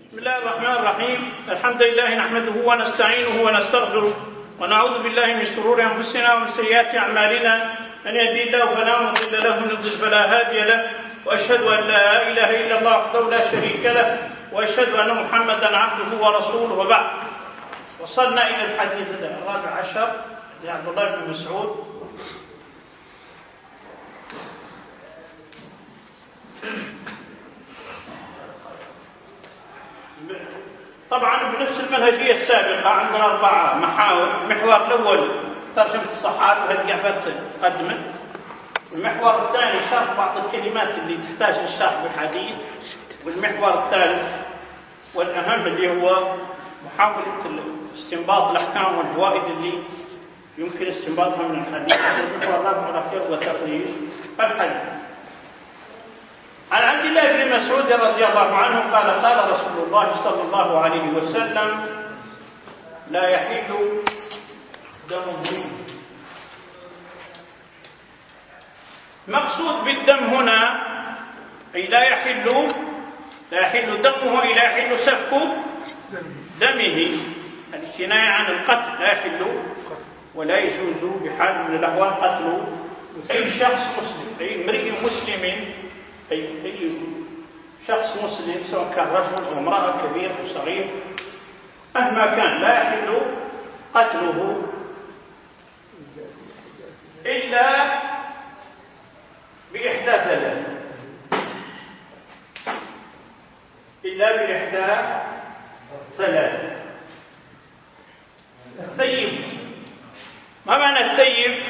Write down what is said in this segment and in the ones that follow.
بسم الله الرحمن الرحيم. الحمد لله نحمده ونستعينه ونستغفره ونعوذ بالله من شرور أنفسنا ومن سيئات أعمالنا. من يهدي الله فلا مضل له ومن يضلل فلا هادي له، وأشهد أن لا إله إلا الله وحده لا شريك له، وأشهد أن محمدا عبده ورسوله. وبعد، وصلنا إلى الحديث الرابع عشر لعبد الله بن مسعود. طبعا بنفس المنهجية السابقة عندنا 4 محاور. المحور الأول ترجمة الصحابة، وهذه قاعدة تقدمه. المحور الثاني شرح بعض الكلمات اللي تحتاج للشرح بالحديث. والمحور الثالث والأهم اللي هو محاولة استنباط الأحكام والفوائد اللي يمكن استنباطها من الحديث. المحور الرابع الأخير هو تخريج الحديث. عن عبد الله بن مسعود رضي الله عنه قال: قال رسول الله صلى الله عليه وسلم: لا يحل دم امرئ. مقصود بالدم هنا أي لا يحل دمه، أي لا يحل سفك دمه. الكناية عن القتل، لا يحل ولا يجوز بحال من الأحوال قتل أي شخص مسلم، أي امرئ مسلم، أي شخص مسلم سواء كان رجل أو امرأة، كبير أو صغير، مهما كان لا يحل قتله إلا بإحدى 3. الثيب. ما معنى الثيب؟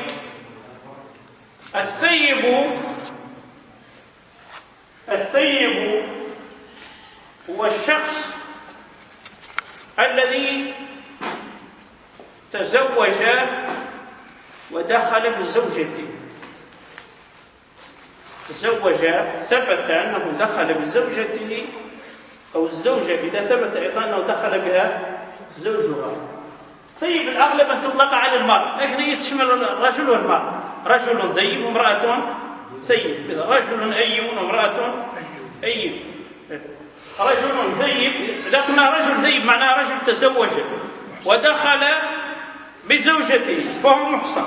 الثيب هو الشخص الذي تزوج ودخل بزوجته. ثبت أنه دخل بزوجته، أو الزوجة إذا ثبت أيضا أنه دخل بها زوجها. ثيب الأغلب أن تطلق على المرء، لكن هي تشمل الرجل والمرأة. رجل ثيب وامرأة ثيب. رجل أيب وامرأة أيب. رجل ثيب، إذا قلنا رجل ثيب معناه رجل تزوج ودخل بزوجته فهو محصن.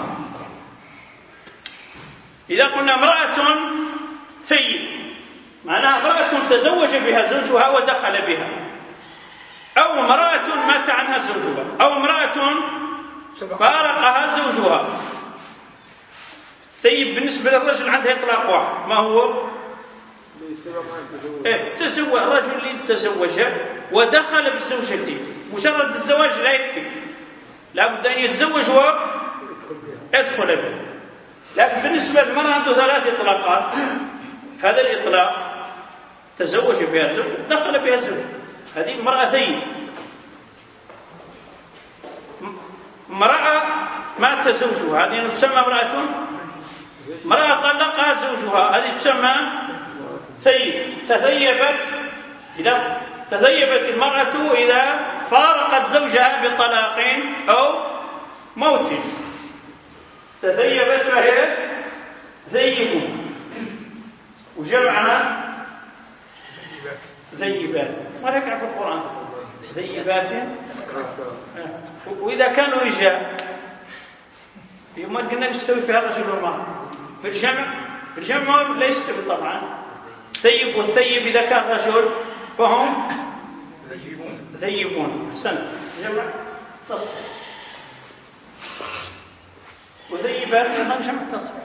إذا قلنا امرأة ثيب معناها امرأة تزوج بها زوجها ودخل بها، أو امرأة مات عنها زوجها، أو امرأة فارقها زوجها. ثيب بالنسبة للرجل عنده إطلاق واحد، ما هو؟ تزوج الرجل اللي تزوج ودخل بزوجته. مجرد الزواج لا يكفي، لا بد أن يتزوج ويدخل به. لكن بالنسبة للمرأة عنده 3 إطلاقات. هذا الإطلاق تزوج بها زوج، دخل بها زوج، هذه امرأة ثيب. امرأة مات زوجها، هذه تسمى امرأة طلقها زوجها، هذه تسمى ثيب. إذا تثيبت المرأة إذا فارقت زوجها بطلاق أو موت، تثيبت فهي ثيب. وجمعها ذيبات، ولك في القرآن ذيبات. وإذا كانوا رجال يوم قلنا يستوي فيها الرجل والمرأة. في الجمع لا يستوي طبعا. ثيب والثيب إذا كان رجل فهم ذيبون. أحسنت. جمع تصفيق. وذيبات أيضا جمع تصفيق.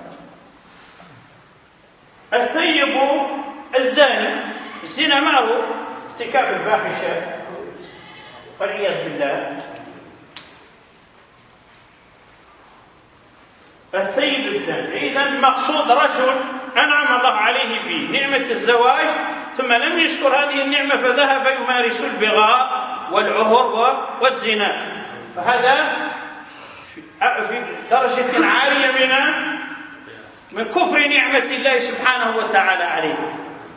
الثيب الزاني. الزنا معروف، ارتكاب الفاحشة والعياذ بالله. الثيب الزاني إذا المقصود رجل أنعم الله عليه بنعمة الزواج ثم لم يشكر هذه النعمة فذهب يمارس البغاء والعهر والزنا، فهذا في درجة عالية من كفر نعمة الله سبحانه وتعالى عليه.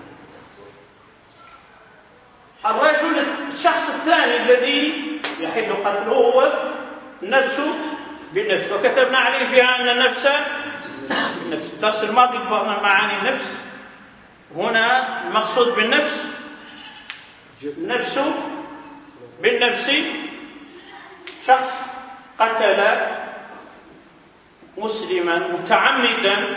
الشخص الثاني الذي يحل قتله هو النفس بالنفس، وكتبنا عليه فيها أن النفس بالنفس. الدرس الماضي فهمنا معاني النفس. هنا المقصود بالنفس النفس بالنفس، شخص قتل مسلما متعمدا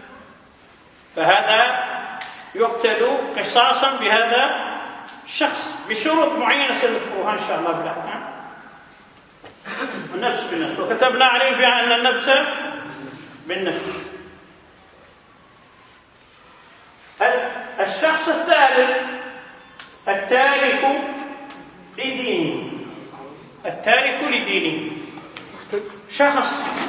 فهذا يقتل قصاصا بهذا الشخص بشروط معينة سنذكرها إن شاء الله بالأحكام. النفس بالنفس، وكتبنا عليه فيها أن النفس بالنفس. الشخص الثالث التارك لدينه، التارك لدينه، شخص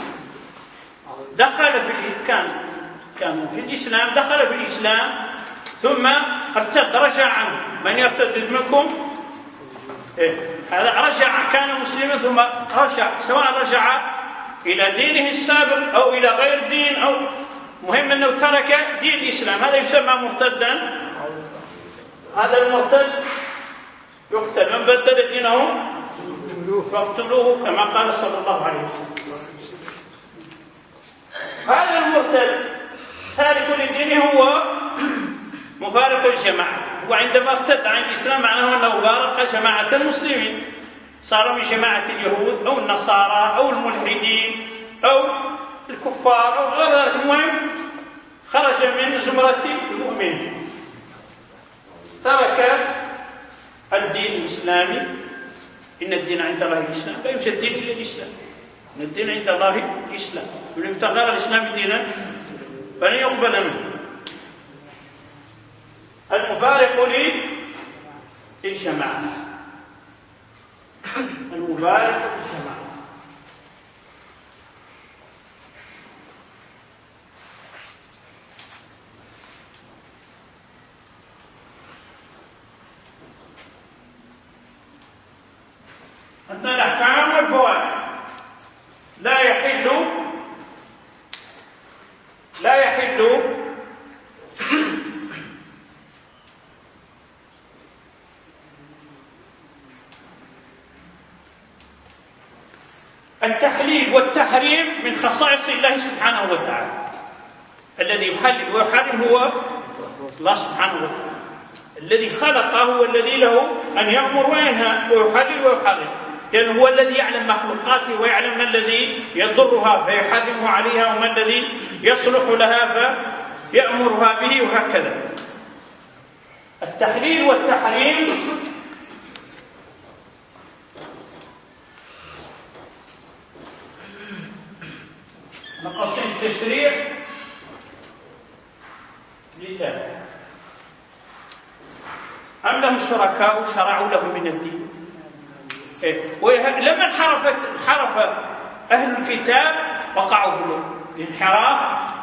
دخل كان في الإسلام، دخل في الإسلام ثم ارتد، رجع عنه. من يرتد منكم هذا رجع، كان مسلما ثم رجع، سواء رجع إلى دينه السابق أو إلى غير دين، أو مهم أنه ترك دين الإسلام، هذا يسمى مرتدا. هذا المرتد يقتل، من بدل دينه فاقتلوه كما قال صلى الله عليه وسلم. هذا المرتد تارك لدينه هو مفارق الجماعة، وعندما ارتد عن الإسلام معناه أنه فارق جماعة المسلمين، صار من جماعة اليهود أو النصارى أو الملحدين أو الكفار أو غير ذلك، المهم خرج من زمرة المؤمنين، ترك الدين الإسلامي. إن الدين عند الله الإسلام، لا يوجد دين إلا الإسلام، إن الدين عند الله الإسلام، ومن ابتغى الإسلام دينا فلن يقبل منه. المفارق للجماعة، المفارق للجماعة. أن الأحكام والفوائد لا يحل التحليل والتحريم من خصائص الله سبحانه وتعالى. الذي يحلل ويحرم هو الله سبحانه وتعالى، الذي خلقه والذي له أن يأمر وينهى ويحلل ويحرم، لأنه هو الذي يعلم مخلوقاته ويعلم ما الذي يضرها فيحرمه عليها وما الذي يصلح لها فيأمرها به، وهكذا. التحليل والتحريم مقاصد التشريع لله، أم لهم شركاء شرعوا لهم من الدين. لما انحرف أهل الكتاب وقعوا في الانحراف،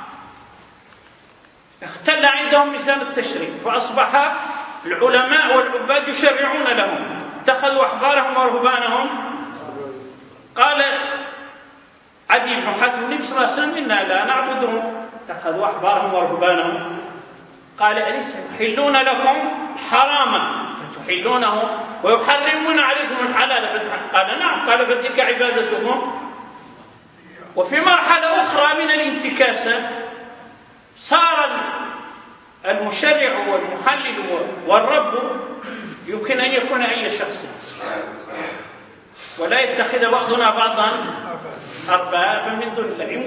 اختل عندهم ميزان التشريع، فأصبح العلماء والعباد يشرعون لهم، اتخذوا أحبارهم ورهبانهم. قال عدي بن حاتم النبي صلى الله عليه وسلم: إنا لا نعبدهم، اتخذوا أحبارهم ورهبانهم. قال: أليس يحلون لكم حراما فتحلونه ويحرمون عليكم الحلال فتحرمون؟ قال: نعم. قال: فتلك عبادتهم. وفي مرحلة أخرى من الانتكاسة صار المشرع والمحلل والرب يمكن أن يكون أي شخص، ولا يتخذ بعضنا بعضا أربابا من دون الله.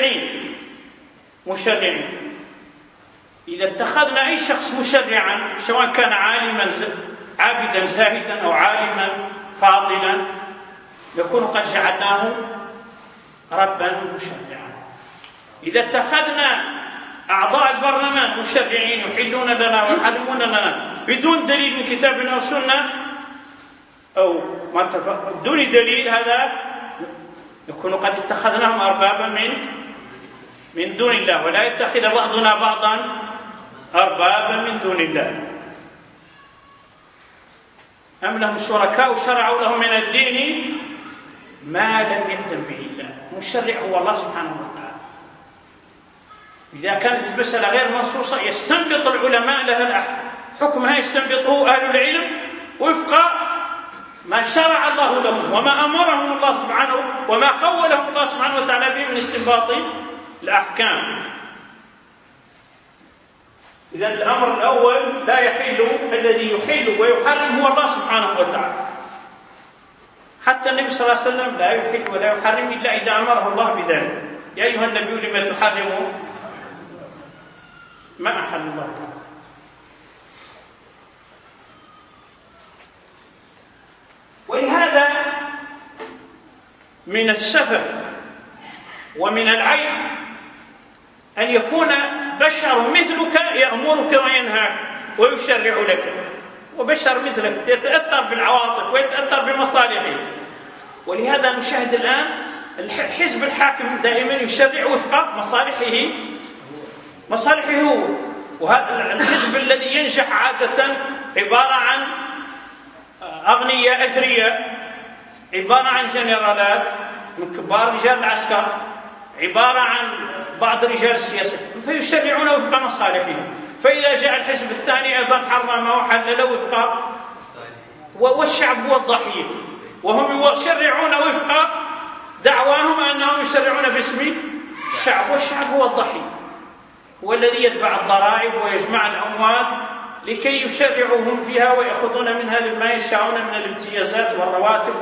مشرعين. إذا اتخذنا أي شخص مشرعا، سواء كان عالما عابدا زاهدا أو عالما فاضلا، يكون قد جعلناه ربا مشرعا. إذا اتخذنا أعضاء البرلمان مشرعين يحلون لنا ويحرمون لنا بدون دليل من كتاب أو سنة أو بدون دليل، هذا يكون قد اتخذناهم أربابا من دون الله. ولا يتخذ بعضنا بعضا أربابا من دون الله. أم لهم شركاء شرعوا لهم من الدين ما لم يأذن به الله. المشرع هو الله سبحانه وتعالى. إذا كانت المسألة غير منصوصة يستنبط العلماء لها حكمها، يستنبطه أهل العلم وفق ما شرع الله لهم وما أمرهم الله سبحانه وما قولهم الله سبحانه وتعالى به من استنباط الأحكام. إذا الأمر الأول لا يحل، الذي يحل ويحرم هو الله سبحانه وتعالى. حتى النبي صلى الله عليه وسلم لا يحل ولا يحرم إلا إذا أمره الله بذلك. يا أيها النبي لما تحرم ما أحل الله. ولهذا من السفه ومن العيب أن يكون بشر مثلك يأمرك وينهاك ويشرع لك، وبشر مثلك يتأثر بالعواطف ويتأثر بمصالحه. ولهذا نشاهد الآن الحزب الحاكم دائما يشرع وفق مصالحه هو. وهذا الحزب الذي ينجح عادة عبارة عن أغنياء أثرياء، عبارة عن جنرالات من كبار رجال العسكر، عبارة عن بعض رجال السياسة، فيشرعون وفق مصالحهم. فإذا جاء الحزب الثاني أيضا حرم وحلل وفق، والشعب هو الضحية، وهم يشرعون وفق دعواهم أنهم يشرعون باسم الشعب، والشعب هو الضحية، هو الذي يدفع الضرائب ويجمع الأموال لكي يشرعوهم فيها ويأخذون منها ما يشاءون من الامتيازات والرواتب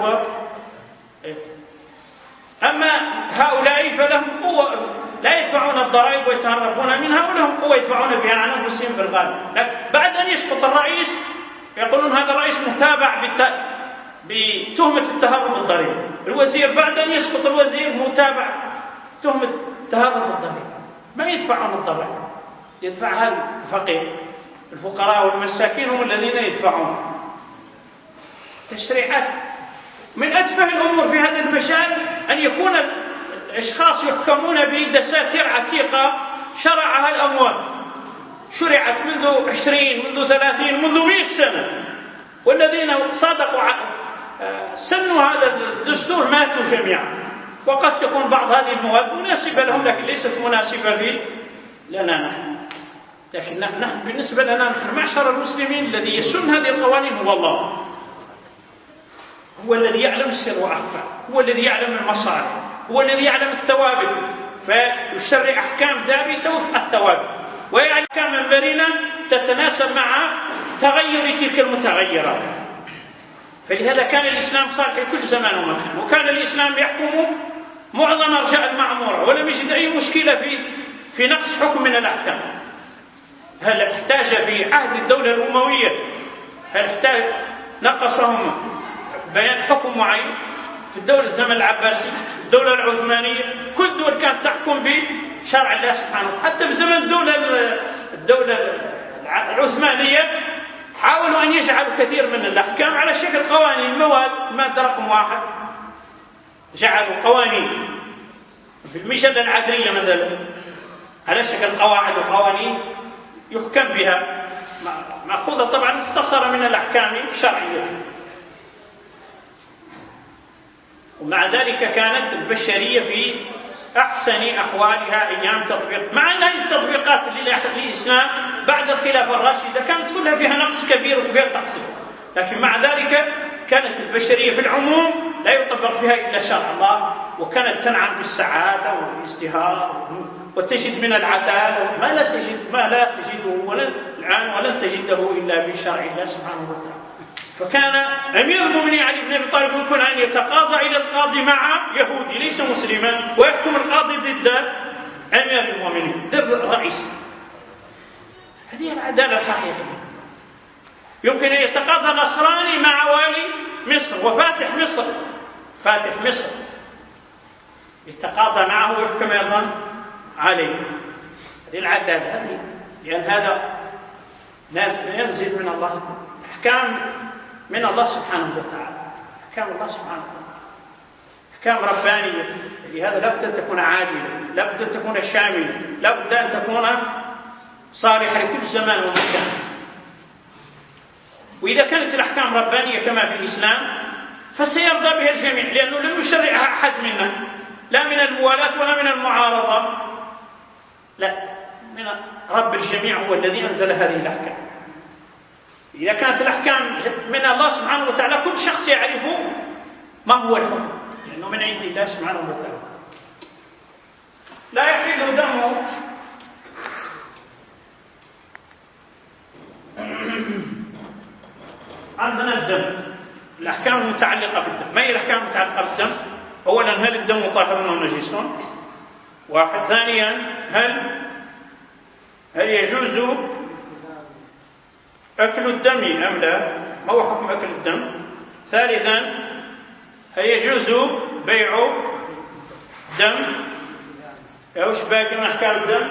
أما هؤلاء فلهم قوة لا يدفعون الضرائب ويتهربون منها، ولهم قوة يدفعون بها عن أنفسهم في الغالب. بعد أن يسقط الرئيس يقولون هذا الرئيس متابع بتهمة التهرب بالضريبة، الوزير بعد أن يسقط الوزير متابع تهمة التهرب بالضريبة. ما يدفعون الضرائب، يدفعها الفقير، الفقراء والمساكين هم الذين يدفعون. تشريعات من أتفه الأمور في هذا المجال أن يكون الأشخاص يحكمون بدساتير عتيقة شرعها الأموال، شرعت منذ 20 منذ 30 منذ 100 سنة، والذين صادقوا سنوا هذا الدستور ماتوا جميعا. وقد تكون بعض هذه المواد مناسبة لهم لكن ليست مناسبة لنا نحن. لكن نحن بالنسبة لنا نحن معشر المسلمين الذي يسن هذه القوانين هو الله، هو الذي يعلم السر وأخفى، هو الذي يعلم المصالح، هو الذي يعلم الثوابت، فيشرع أحكام ثابتة وفق الثوابت، ويعلم أحكاما مرنة تتناسب مع تغير تلك المتغيرات. فلهذا كان الإسلام صالح في كل زمان ومكان، وكان الإسلام يحكم معظم أرجاء المعمورة، ولم يجد أي مشكلة في نقص حكم من الأحكام. هل احتاج في عهد الدولة الأموية هل احتاج نقصهم بيان حكم معين؟ في الدولة الزمن العباسي، الدولة العثمانية، كل دول كانت تحكم بشرع الله سبحانه وتعالى. حتى في زمن الدولة العثمانية حاولوا أن يجعلوا كثير من الأحكام على شكل قوانين، المادة رقم 1 جعلوا قوانين في المجلة العدلية مثلا على شكل قواعد وقوانين يحكم بها، مأخوذة طبعا مختصرة من الأحكام الشرعية. ومع ذلك كانت البشرية في أحسن أحوالها أيام تطبيق، مع أن هذه التطبيقات للإسلام بعد الخلافة الراشدة كانت كلها فيها نقص كبير وفيها تقصير، لكن مع ذلك كانت البشرية في العموم لا يطبق فيها إلا شرع الله، وكانت تنعم بالسعادة والازدهار، وتجد من العدالة ما لا تجده الآن ولن تجده إلا بشرع الله سبحانه وتعالى. فكان أمير المؤمنين علي بن أبي طالب يمكن أن يتقاضى إلى القاضي مع يهودي ليس مسلما، ويحكم القاضي ضد أمير المؤمنين ضد الرئيس. هذه العدالة الحقيقية. يمكن أن يتقاضى نصراني مع والي مصر وفاتح مصر، فاتح مصر يتقاضى معه ويحكم أيضا عليه. هذه العدالة هذه، لأن هذا ناس ينزل من الله، أحكام من الله سبحانه وتعالى، أحكام الله سبحانه وتعالى، أحكام ربانية. لهذا لابد أن تكون عادلة، لابد أن تكون شاملة، لابد أن تكون صالحة لكل زمان ومكان. وإذا كانت الأحكام ربانية كما في الإسلام فسيرضى بها الجميع، لأنه لم يشرعها أحد منا، لا من الموالاة ولا من المعارضة، لا، من رب الجميع هو الذي أنزل هذه الأحكام. إذا كانت الأحكام من الله سبحانه وتعالى كل شخص يعرف ما هو الحكم، لأنه من عند الله سبحانه وتعالى. لا يحل دمه الأحكام المتعلقة بالدم. ما هي الأحكام المتعلقة بالدم؟ أولا هل الدم طاهر أو نجس؟ واحد. ثانيا هل يجوز أكل الدم أم لا؟ ما هو حكم أكل الدم؟ ثالثا هل يجوز بيع الدم؟ وش باقي من أحكام الدم؟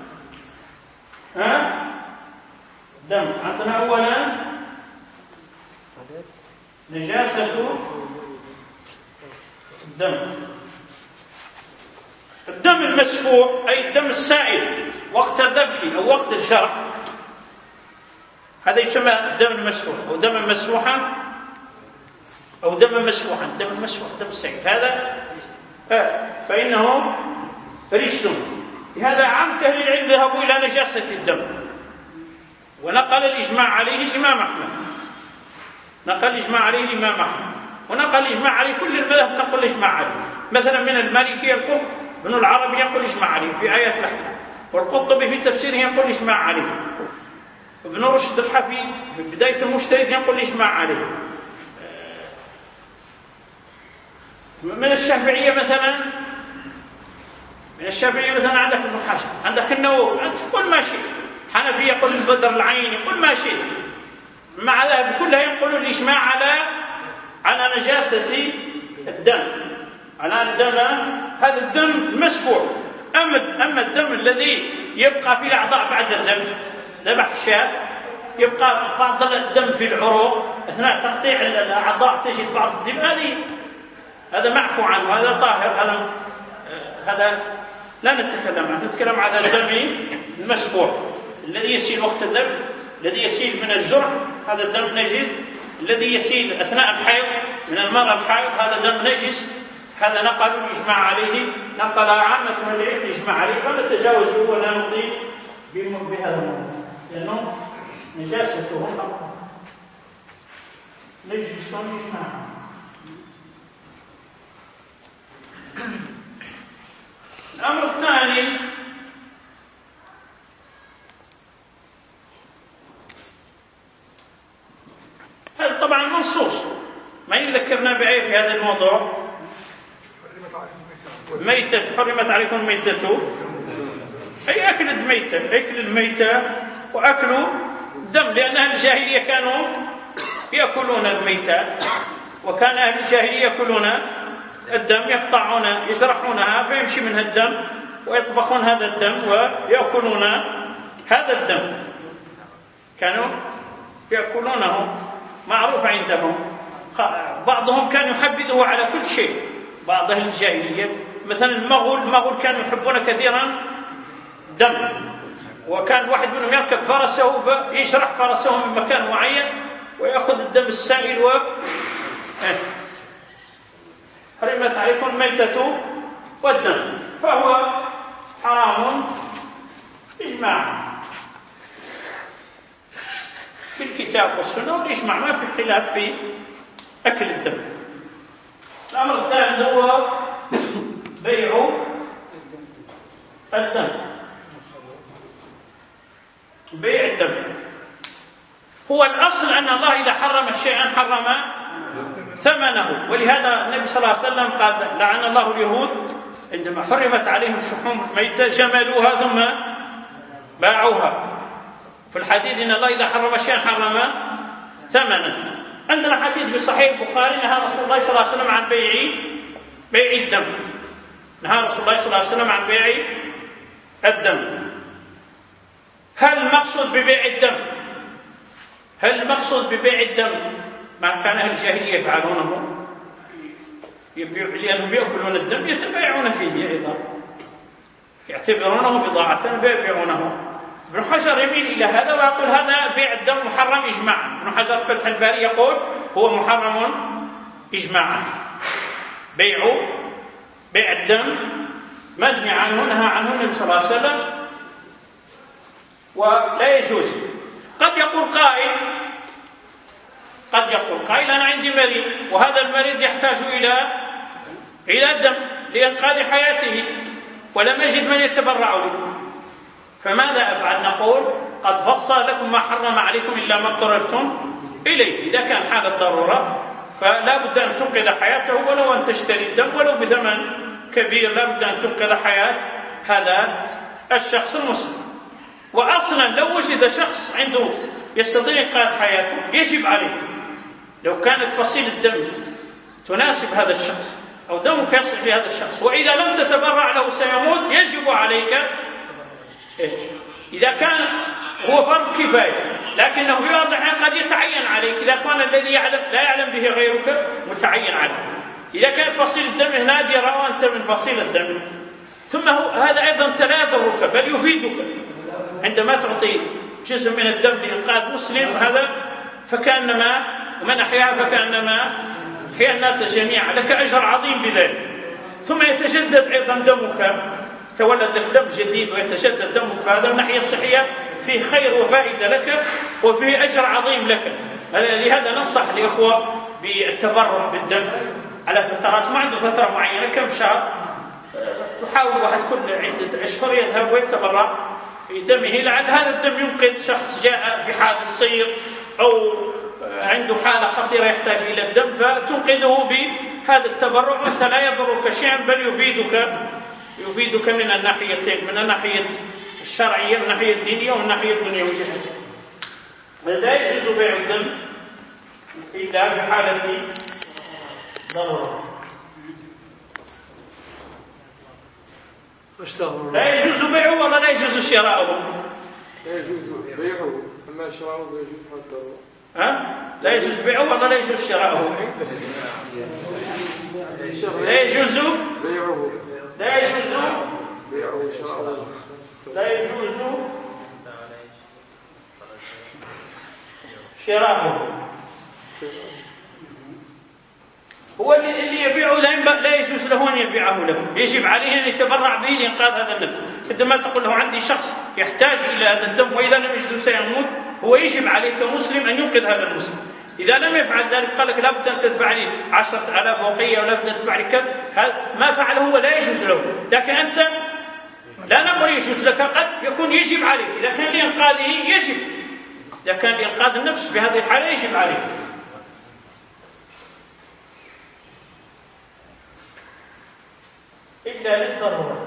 دم. عندنا أولا نجاسة الدم المسفوح أي الدم السائل وقت الذبح أو وقت الجرح، هذا يسمى الدم المسفوح أو دم مسفوحا أو دم مسفوحا. الدم المسفوح الدم السائل هذا فإنه رجس. لهذا عامة أهل العلم ذهبوا إلى نجاسة الدم، ونقل الإجماع عليه الإمام أحمد، ونقل الإجماع عليه كل المذاهب تقول الإجماع عليه. مثلا من المالكية القرطبي، ابن العربي يقول إجماع عليه في آيات الأحكام، والقرطبي في تفسيره يقول إجماع عليه، ابن رشد الحفيد في بداية المجتهد يقول إجماع عليه. من الشافعية مثلا عندك ابن حزم، عندك النووي، كل ما شيء. حنفي يقول البدر العيني، كل ما شيء. مع ذلك كلها ينقلون الإجماع على نجاسة الدم، على الدم هذا الدم مسفوح. أما الدم الذي يبقى في الأعضاء بعد ذبح الشاة، يبقى بعض الدم في العروق أثناء تقطيع الأعضاء، تجد بعض الدم، هذا معفو عنه، هذا طاهر، هذا لا نتكلم عنه. نتكلم عن الدم المسفوح الذي يسيل وقت الذبح، الذي يسيل من الجرح، هذا الدم نجس. الذي يسيل أثناء الحيض من المرأة الحائض، هذا دم نجس. هذا نقل الإجماع عليه، نقل عامة العلم الإجماع عليه، فلا تجاوزوا ولا نطيل بهذا الموضوع، لأنه نجاسته نجس إجماعا. الأمر الثاني هذا طبعا منصوص، ما يذكرنا بأي في هذا الموضوع. ميتة حرمت عليكم الميتة، أي أكل الميتة وأكل الدم، لأن أهل الجاهلية كانوا يأكلون الميتة، وكان أهل الجاهلية يأكلون الدم، يقطعون يجرحونها فيمشي منها الدم، ويطبخون هذا الدم ويأكلون هذا الدم، كانوا يأكلونه، معروف عندهم. بعضهم كان يحبذه على كل شيء، بعض أهل الجاهلية مثلا المغول كانوا يحبون كثيرا دم، وكان واحد منهم يركب فرسه فيشرح فرسه من مكان معين ويأخذ الدم السائل حرمت عليكم الميتة والدم، فهو حرام إجماعا في الكتاب والسنة والإجماع، ما في خلاف في أكل الدم. الأمر الثالث هو بيع الدم. بيع الدم هو الأصل أن الله إذا حرم شيئا حرم ثمنه، ولهذا النبي صلى الله عليه وسلم قال لعن الله اليهود عندما حرمت عليهم الشحوم الميتة جملوها ثم باعوها. في الحديث إن الله إذا حرم شيئا حرم ثمنه. عندنا حديث في صحيح البخاري نهى رسول الله صلى الله عليه وسلم عن بيع الدم، نهى رسول الله صلى الله عليه وسلم عن بيع الدم. هل المقصود ببيع الدم ما كان أهل الجاهلية يفعلونه؟ لأنهم يأكلون الدم يتبايعون فيه أيضا، يعتبرونه بضاعة فيبيعونه. ابن حجر يميل إلى هذا ويقول هذا بيع الدم محرم إجماعا. ابن حجر في فتح الباري يقول هو محرم إجماعا. بيع الدم منهي عنه، نهى عنه النبي صلى الله عليه وسلم ولا يجوز. قد يقول قائل أنا عندي مريض وهذا المريض يحتاج إلى الدم لإنقاذ حياته ولم يجد من يتبرع له، فماذا أفعل؟ نقول قد فصل لكم ما حرم عليكم إلا ما اضطررتم إليه. إذا كان حال الضرورة فلا بد أن تنقذ حياته ولو أن تشتري الدم ولو بثمن كبير، لا بد أن تنقذ حياة هذا الشخص المسلم. وأصلا لو وجد شخص عنده يستطيع إنقاذ حياته يجب عليه، لو كانت فصيل الدم تناسب هذا الشخص أو دمك يصل لهذا الشخص وإذا لم تتبرع له سيموت، يجب عليك إذا كان هو فرض كفاية، لكنه في بعض الأحيان قد يتعين عليك إذا كان الذي لا يعلم به غيرك متعين عليك. إذا كانت فصيل الدم نادرة وأنت من فصيل الدم، ثم هذا أيضا لا يضرك بل يفيدك عندما تعطي جزء من الدم لإنقاذ مسلم، هذا فكأنما ومن أحياها فكأنما أحيا الناس جميعا، لك أجر عظيم بذلك. ثم يتجدد أيضا دمك، تولد لك دم جديد ويتجدد دمك، فهذا من الناحية الصحية فيه خير وفائدة لك وفيه أجر عظيم لك. لهذا ننصح الإخوة بالتبرع بالدم على فترات، ما عنده فترة معينة كم شهر، يحاول واحد كل عدة أشهر يذهب ويتبرع في دمه، لعل هذا الدم ينقذ شخص جاء في حادث سير أو عنده حالة خطيرة يحتاج إلى الدم، فتنقذه بهذا التبرع وأنت لا يضرك شيئا بل يفيدك من الناحيتين، من الناحية الشرعية من الناحية الدينية ومن الناحية الدنيوية. لا يجوز بيع الدم إلا بحالة ضرورة. لا يجوز بيعه ولا لا يجوز شراؤه؟ لا يجوز بيعه، أما شراؤه لا يجوز حتى لا يجوز بيعه ولا لا يجوز شراؤه؟ لا يجوز بيعه، لا يجوز بيعه شراؤه، لا يجوز شراؤه. هو اللي يبيعه لا يجوز له أن يبيعه له، يجب عليه أن يتبرع به لإنقاذ هذا النفس. عندما تقول له عندي شخص يحتاج إلى هذا الدم وإذا لم يجد سيموت، هو يجب عليك كمسلم أن ينقذ هذا المسلم. إذا لم يفعل ذلك قال لك لابد أن تدفع لي 10,000 وقية ولابد أن تدفع لي كذا، ما فعله هو لا يجوز له. لكن أنت لا نقول يجوز لك، قد يكون يجب عليك إذا كان لإنقاذه يجب، إذا كان لإنقاذ النفس في هذه الحالة يجب عليك. إلا للضرورة.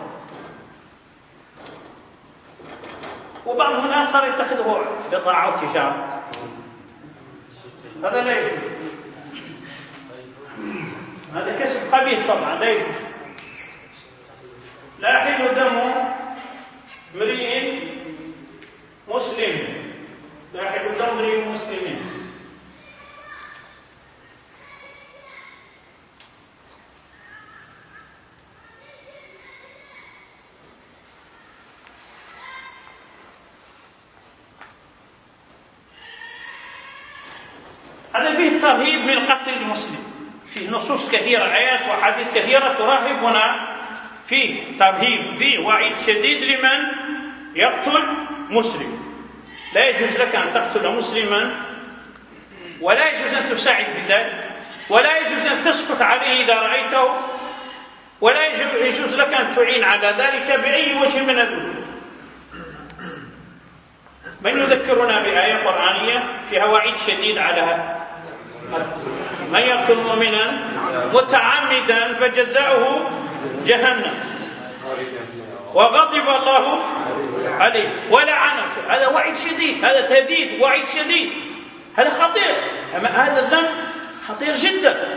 وبعض الناس صار يتخذه بضاعة وتجارة، هذا لا يجوز، هذا كسب خبيث طبعا لا يجوز. لا يحل دم امرئ مسلم، لا يحل دم امرئ مسلم. هذا فيه ترهيب من قتل المسلم، فيه نصوص كثيرة آيات وحديث كثيرة ترهبنا، فيه ترهيب، فيه وعيد شديد لمن يقتل مسلم. لا يجوز لك أن تقتل مسلما ولا يجوز أن تساعد بذلك ولا يجوز أن تسكت عليه إذا رأيته ولا يجوز لك أن تعين على ذلك بأي وجه من الوجوه. من يذكرنا بآية قرآنية فيها وعيد شديد على هذا؟ من يقتل مؤمنا متعمدا فجزاؤه جهنم وغضب الله عليه ولعنه. هذا وعيد شديد، هذا تهديد وعيد شديد، هذا خطير، هذا الذنب خطير جدا،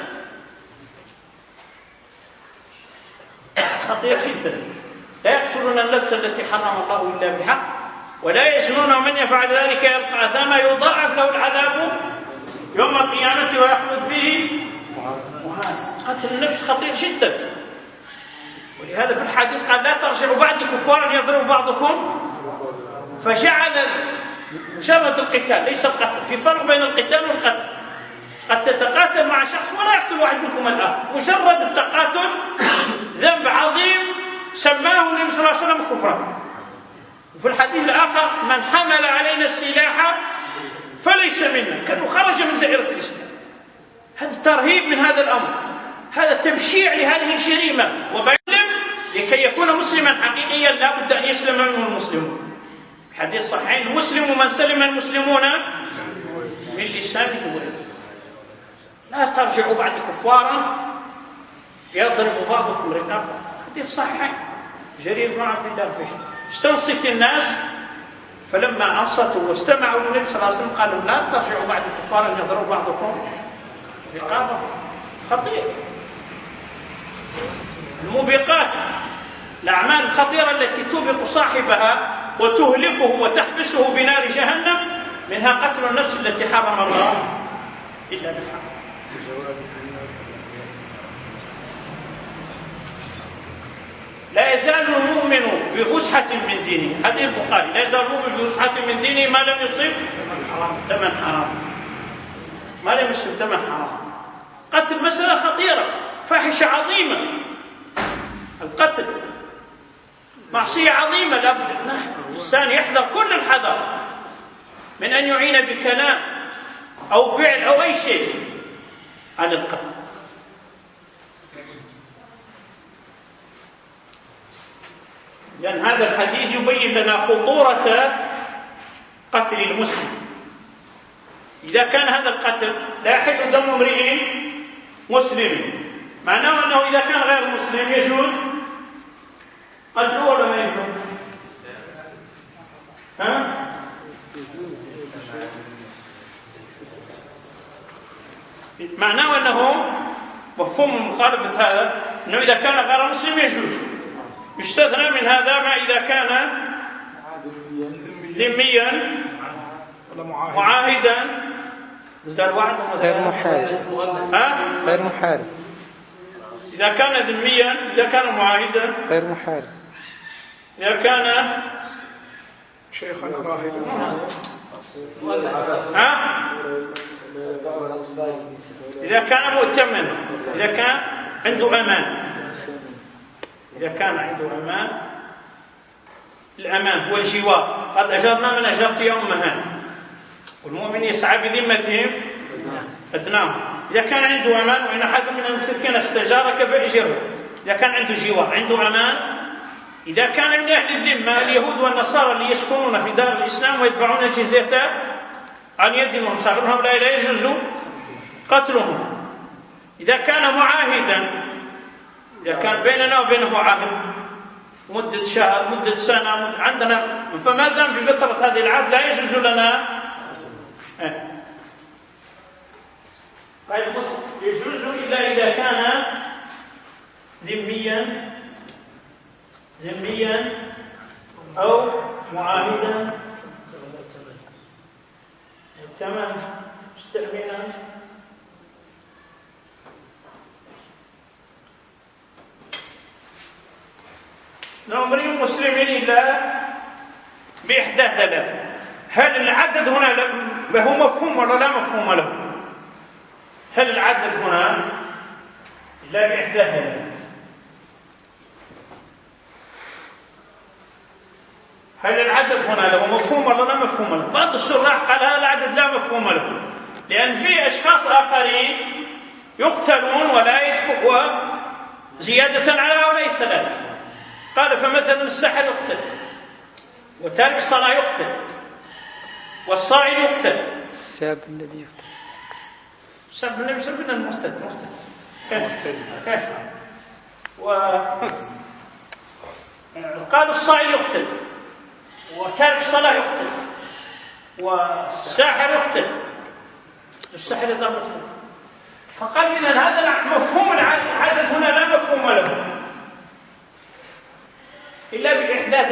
خطير جدا. لا يقتلون النفس التي حرم الله إلا بحق ولا يزنون، ومن يفعل ذلك يلقى أثاما يضاعف له العذاب يوم القيامة ويخلد فيه مهانا. قتل النفس خطير جدا، ولهذا في الحديث قال لا ترجعوا بعد كفارا يضرب بعضكم، فجعل مجرد القتال ليس القتل، في فرق بين القتال والقتل. قد تتقاتل مع شخص ولا يقتل واحد منكم الآخر، مجرد التقاتل ذنب عظيم سماه النبي صلى الله عليه وسلم كفرا. وفي الحديث الآخر من حمل علينا السلاح فليس منا، كانوا خرج من دائرة الإسلام. هذا ترهيب من هذا الأمر، هذا تبشيع لهذه الجريمة. وبيسلم لكي يكون مسلما حقيقيا لا بد أن يسلم منه المسلمون. حديث صحيح المسلم من سلم المسلمون من لسانه ويده. لا ترجعوا بعد كفارا يضرب بعضكم رقاب. حديث صحيح جرير بن عبد الله البجلي. استنصت الناس فلما أنصتوا واستمعوا للنبي صلى الله عليه وسلم قالوا لا ترجعوا بعد كفارا يضرب بعضكم رقابا. خطير. الموبقات، الأعمال الخطيرة التي توبق صاحبها وتهلكه وتحبسه بنار جهنم، منها قتل النفس التي حرم الله إلا بالحق. لا يزال المؤمن بفسحة من دينه. حديث البخاري: لا يزال المؤمن بفسحة من دينه ما لم يصب دما حرام. ما لم يصب دما حرام. قتل مسألة خطيرة، فاحشة عظيمة. القتل معصية عظيمة، لابد الإنسان يحذر كل الحذر من أن يعين بكلام أو فعل أو أي شيء على القتل. لأن هذا الحديث يبين لنا خطورة قتل المسلم. إذا كان هذا القتل لا يحل دم امرئ مسلم، معناه أنه إذا كان غير مسلم يجوز قتله ولا ما يجوز؟ معناه أنه مفهوم مخالفة هذا أنه إذا كان غير مسلم يجوز. يستثنى من هذا ما إذا كان ذميا معاهدا غير محارب. إذا كان ذميا، إذا كان معاهدا غير محارب، إذا كان شيخا راهبا، إذا كان مؤتمن، إذا كان عنده أمان. إذا كان عنده أمان، الأمان هو الجوار. قد أجرنا من أجرت يا أمهات، والمؤمن يسعى بذمتهم أدناهم. إذا كان عنده أمان، وإن أحد من المشركين استجارك فأجره. إذا كان عنده جوار، عنده أمان. إذا كان من أهل الذمة اليهود والنصارى اللي يسكنون في دار الإسلام ويدفعون الجزية عن يدهم صاغرهم لا يجوز قتلهم. إذا كان معاهدا، إذا كان بيننا وبينه عهد مدة شهر، مدة سنة، عندنا، فما دام في فترة هذه العهد لا يجوز لنا. يجوز إلا إذا كان ذميا أو معاهدا تمام مستأمنا. نمر المسلمين إلا بإحدى ثلاث. هل العدد هنا له مفهوم ولا لا مفهوم له؟ هل العدد هنا إلا بإحدى ثلاث؟ هل العدد هنا له مفهوم ولا لا مفهوم له؟ بعض الشراح قال هذا العدد لا مفهوم له، لأن في أشخاص آخرين يقتلون ولا يدفعوا زيادة على هؤلاء الثلاثة. قال فمثلا الساحر يقتل، وتارك الصلاة يقتل، والصائل يقتل. الساب الذي يقتل، سب النبي صلى الله عليه وسلم مرتد. كيف؟ قالوا الصائل يقتل، وتارك الصلاة يقتل، والساحر يقتل. الساحر يضرب. فقال إذن هذا مفهوم العدد هنا لا مفهوم له إلا بإحدى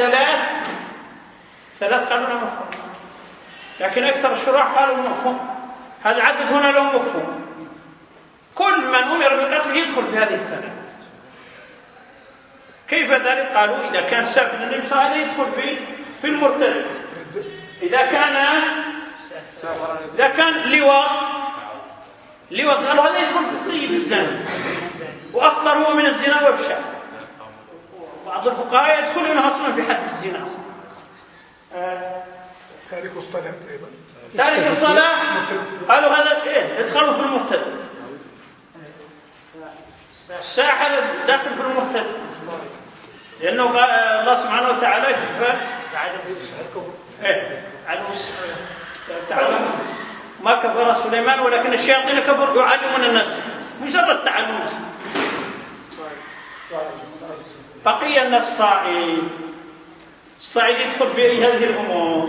ثلاث قالوا لا مفهوم. لكن أكثر الشراح قالوا مفهوم. هذا العدد هنا له مفهوم. كل من أمر بالقتل يدخل في هذه الثلاث. كيف ذلك؟ قالوا إذا كان ساب النبي صلى الله عليه وسلم يدخل في المرتد. إذا كان لواط قالوا هذا يدخل في الطيب الزاني، وأخطر هو من الزنا وابشع. بعض الفقهاء يدخلون أصلا في حد الزنا. تارك الصلاة أيضا، تارك الصلاة قالوا هذا يدخلوا في المرتد. الساحر داخل في المرتد، لأنه الله سبحانه وتعالى يكفر ما كفر سليمان ولكن الشياطين كفروا يعلمون الناس مجرد تعلم. بقي أن الصائد يدخل في هذه الأمور.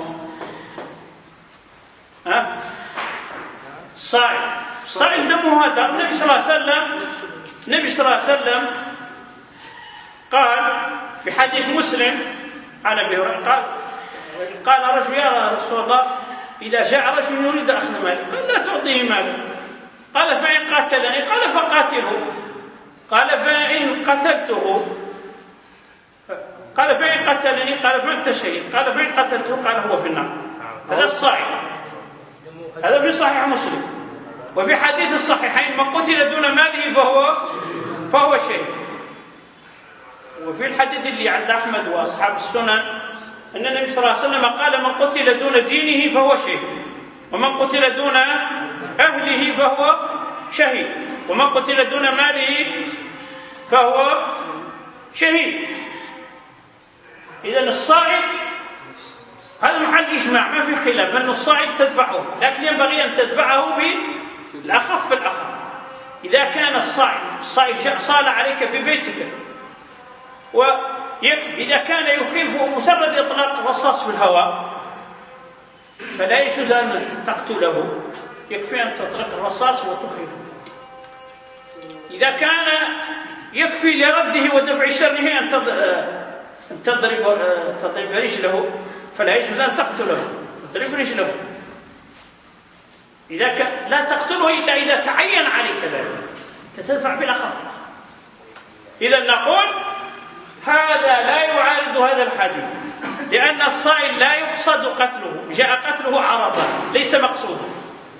الصائد دمه هذا. النبي صلى الله عليه وسلم قال في حديث مسلم عن أبي هريرة قال رجل يا رسول الله إذا جاء رجل يريد أخذ مالي قال لا تعطيه ماله. قال فإن قاتلني قال فقاتله. قال فإن قتلته قال فإن قتلني قال فأنت شهيد. قال فإن قتلته قال هو في النار. هذا الصائد. هذا في صحيح مسلم. وفي حديث الصحيحين من قتل دون ماله فهو شهيد. وفي الحديث اللي عند أحمد وأصحاب السنن أن النبي صلى الله عليه وسلم قال من قتل دون دينه فهو شهيد ومن قتل دون أهله فهو شهيد ومن قتل دون ماله فهو شهيد. إذن الصائد هذا محل إجماع ما في خلاف أن الصائد تدفعه لكن ينبغي أن تدفعه بالأخف الأخف. إذا كان الصائد صال عليك في بيتك ويكفي إذا كان يخيفه مجرد إطلاق رصاص في الهواء فلا يجوز أن تقتله يكفي أن تطلق الرصاص وتخيفه. إذا كان يكفي لرده ودفع شره أن تضرب رجله فلا يجوز أن تقتله تضرب رجله. إذا لا تقتله إلا إذا تعين عليك ذلك تدفع بالأخف. إذا نقول هذا لا يعارض هذا الحديث لأن الصائد لا يقصد قتله جاء قتله عرضا ليس مقصودا.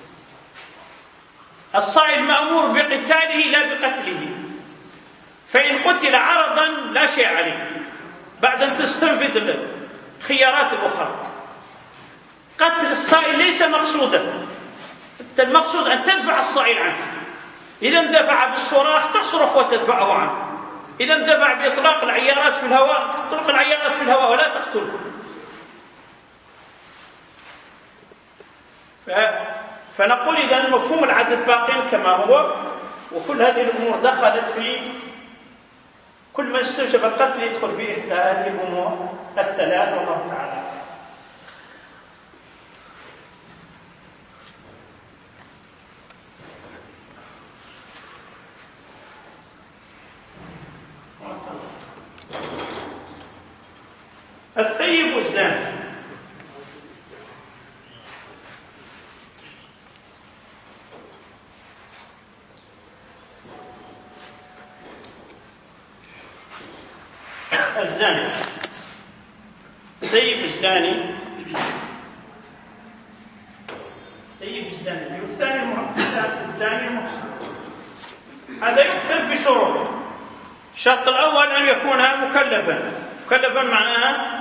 الصائد مأمور بقتاله لا بقتله فإن قتل عرضا لا شيء عليه بعد أن تستنفذ الخيارات الأخرى. قتل الصائد ليس مقصودا. المقصود أن تدفع الصائد عنه. إذا اندفع بالصراخ تصرخ وتدفعه عنه. إذا اندفع بإطلاق العيارات في الهواء تطلق العيارات في الهواء ولا تقتله. فنقول إذا مفهوم العدد باق كما هو وكل هذه الأمور دخلت في كل من استوجب القتل يدخل في إحدى هذه الأمور الثلاث والله تعالى. الثيب والزاني. الزاني الثيب الزاني والثاني الزاني المحصن. هذا يكتب بشروط. الشرط الأول أن يكون مكلفا معناها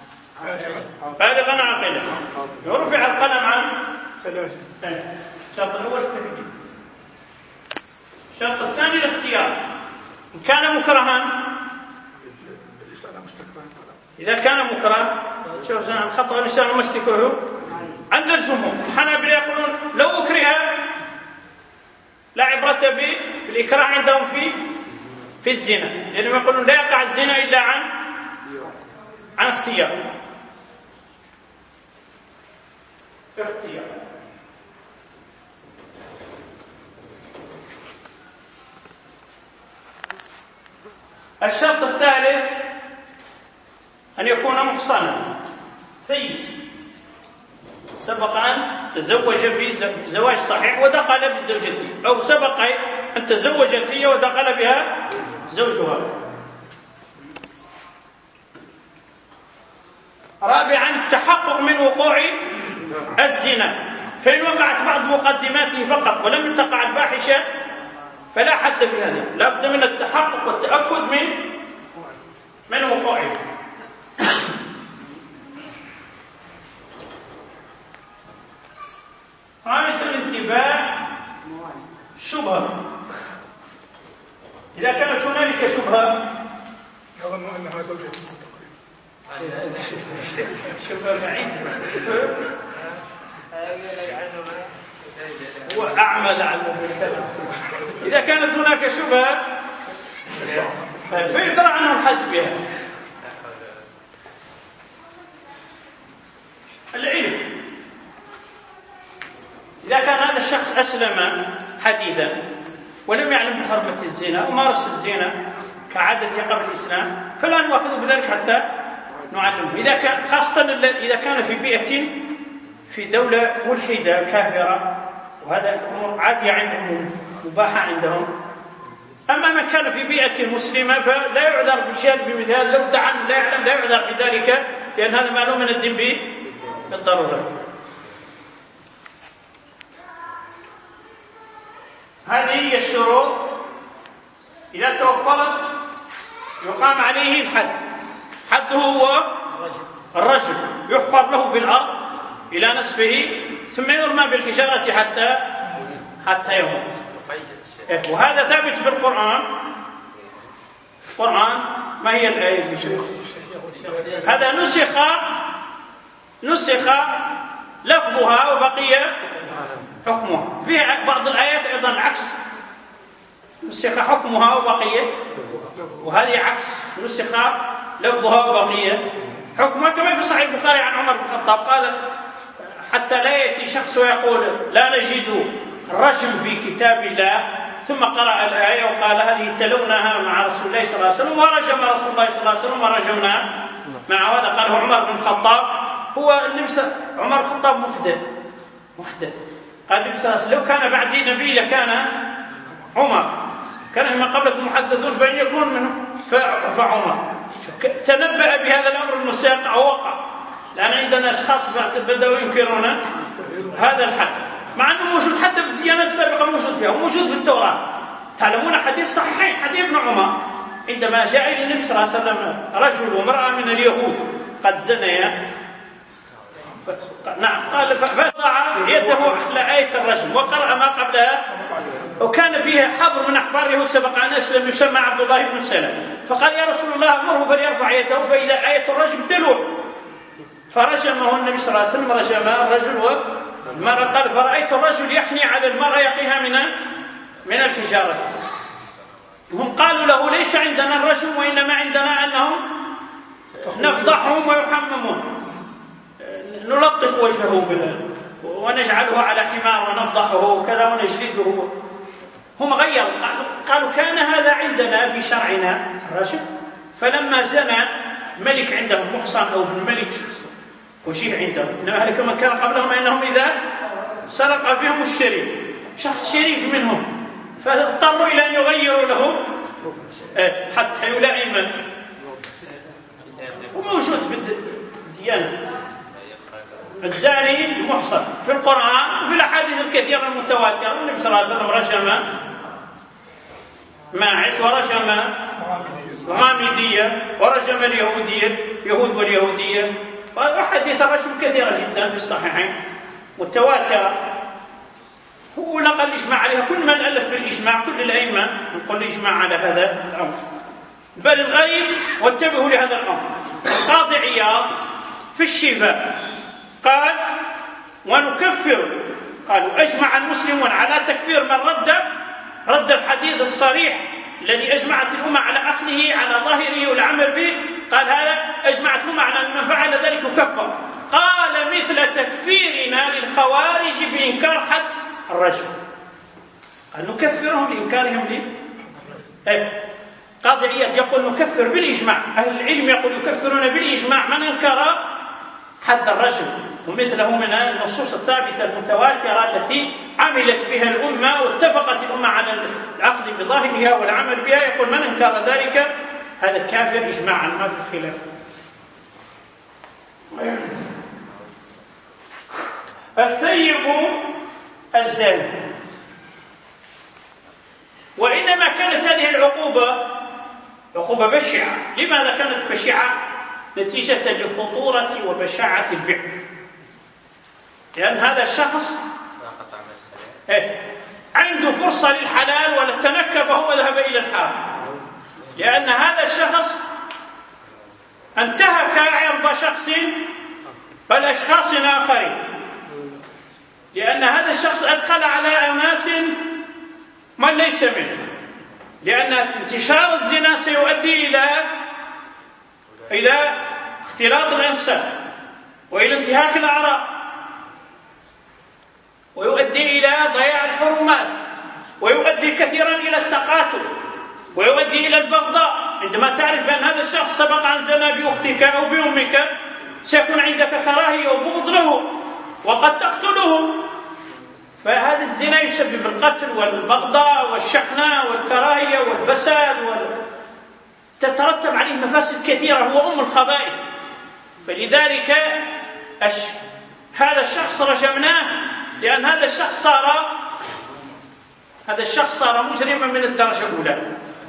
بالغا عاقلا يرفع القلم عن ثلاثة. الشرط الأول التكليف. الشرط الثاني الاختيار. إن كان مكرها إذا كان مكره شوف الخطأ الإنسان يمسكه عند الجمهور. الحنابلة يقولون لو أكره لا عبرة بالإكراه عندهم في الزنا لأنهم يقولون لا يقع الزنا إلا عن اختيار. الشرط الثالث أن يكون محصنا سيد سبق أن تزوج في زواج صحيح ودخل بزوجته أو سبق أن تزوجت هي ودخل بها زوجها. رابعا التحقق من وقوع الزنا فإن وقعت بعض مقدماته فقط ولم تقع الفاحشة فلا حد في هذا. لا بد من التحقق والتأكد من وقوعه. خامس الانتباه شبهة. إذا كانت هنالك شبهة يظن أنها زوجته شبهة بعيدة هو أعمى لعله في الكلام. إذا كانت هناك شبهة فيدرى عنه الحد بها. العلم، إذا كان هذا الشخص أسلم حديثا ولم يعلم بحرمة الزنا ومارس الزنا كعادته قبل الإسلام فلا نؤخذ بذلك حتى نعلمه. إذا كان خاصة إذا كان في بيئة في دولة ملحدة كافرة وهذا أمور عادية عندهم مباحة عندهم. أما من كان في بيئة مسلمة فلا يعذر بشيء بمثل هذا، لو دعا لا يعلم لا يعذر بذلك، لأن هذا معلوم من الدين بالضرورة. هذه هي الشروط. إذا توفرت يقام عليه الحد. حده هو الرجل يحفر له في الأرض إلى نصفه ثم يرمى بالحجارة حتى يموت. وهذا ثابت في القرآن. القرآن ما هي الآية؟ هذا نسخ لفظها وبقي حكمها. فيها بعض الآيات أيضا العكس، نسخ حكمها وبقي، وهذه عكس، نسخ لفظها وبقي حكمها. كما في صحيح البخاري عن عمر بن الخطاب قال حتى لا يأتي شخص ويقول لا نجد الرجم في كتاب الله، ثم قرأ الآية وقال هذه تلوناها مع رسول الله صلى الله عليه وسلم ورجم رسول الله صلى الله عليه وسلم ورجمنا مع هذا. قاله عمر بن الخطاب. هو عمر بن الخطاب محدث. قال النبي صلى الله عليه وسلم لو كان بعدي نبي لكان عمر، كان من قبلكم محدثون فإن يكون منهم فعمر. تنبأ بهذا الأمر أنه سيقع ووقع، لأن عندنا أشخاص بدأوا ينكرون هذا الحد، مع أنه موجود حتى في الديانات السابقة، موجود فيها وموجود في التوراة. تعلمون حديث صحيحين، حديث ابن عمر عندما جاء إلى النبي صلى الله عليه وسلم رجل وامرأة من اليهود قد زنيا، نعم، قال فضع يده على آية الرجم وقرأ ما قبلها، وكان فيها حبر من أحبار اليهود سبق أن أسلم يسمى عبد الله بن سلام، فقال يا رسول الله أمره فليرفع يده فإذا آية الرجم تلوح، فرجمه النبي صلى الله عليه وسلم، رجم الرجل والمرأة. قال فرأيت الرجل يحني على المرأة يقيها من الحجارة. هم قالوا له ليس عندنا الرجم وإنما عندنا أنهم نفضحهم ويحممون، نلطف وجهه ونجعله على حمار ونفضحه وكذا ونجلده. هم غيروا، قالوا كان هذا عندنا في شرعنا الرجم، فلما زنى ملك عندهم محصن أو ابن ملك وشيء عندهم، إنما هلك من كان قبلهم أنهم إذا سرق فيهم الشريف شخص شريف منهم فاضطروا إلى أن يغيروا له حتى يلائم. وموجود في الديانة الزاني المحصن في القرآن وفي الأحاديث الكثيرة المتواترة. النبي صلى الله عليه وسلم رجم ماعز ورجم غامدية ورجم اليهودية، يهود واليهودية، وحديث الرجم كثيرة جدا في الصحيحين متواترة. هو نقل الإجماع عليها، كل من ألف في الإجماع كل الأئمة نقول الإجماع على هذا الأمر، بل الغريب وانتبهوا لهذا الأمر. القاضي عياض في الشفاء قال ونكفر، قالوا أجمع المسلمون على تكفير من رد الحديث الصريح الذي أجمعت الأمة على أخذه على ظاهره والعمل به. قال هذا أجمعت الأمة على من فعل ذلك يكفر. قال مثل تكفيرنا للخوارج بإنكار حد الرجم، قال نكفرهم لإنكارهم قاضي عياض يقول نكفر بالإجماع، أهل العلم يقول يكفرون بالإجماع من انكر حد الرجم، ومثله من النصوص الثابتة المتواترة التي عملت بها الأمة واتفقت الأمة على الأخذ بظاهرها والعمل بها. يقول من انكر ذلك هذا كافر إجماعا ما في خلاف. الثيب الزاني، وإنما كانت هذه العقوبة عقوبة بشعة. لماذا كانت بشعة؟ نتيجة لخطورة وبشاعة الفعل، لأن هذا الشخص عنده فرصة للحلال ولا تنكبه وذهب إلى الحرام، لأن هذا الشخص انتهك عرض شخص بل أشخاص آخرين، لأن هذا الشخص أدخل على أناس من ليس منه، لأن انتشار الزنا سيؤدي إلى اختلاط الأنساب وإلى انتهاك الأعراض، ويؤدي إلى ضياع الحرمات، ويؤدي كثيرا إلى التقاتل، ويؤدي إلى البغضاء. عندما تعرف بأن هذا الشخص سبق عن زنا بأختك أو بأمك سيكون عندك كراهية وبغض له وقد تقتله. فهذا الزنا يسبب القتل والبغضاء والشحناء والكراهية والفساد تترتب عليه مفاسد كثيرة، هو الخبائث. فلذلك هذا الشخص رجمناه، لأن هذا الشخص صار مجرما من الدرجة الأولى.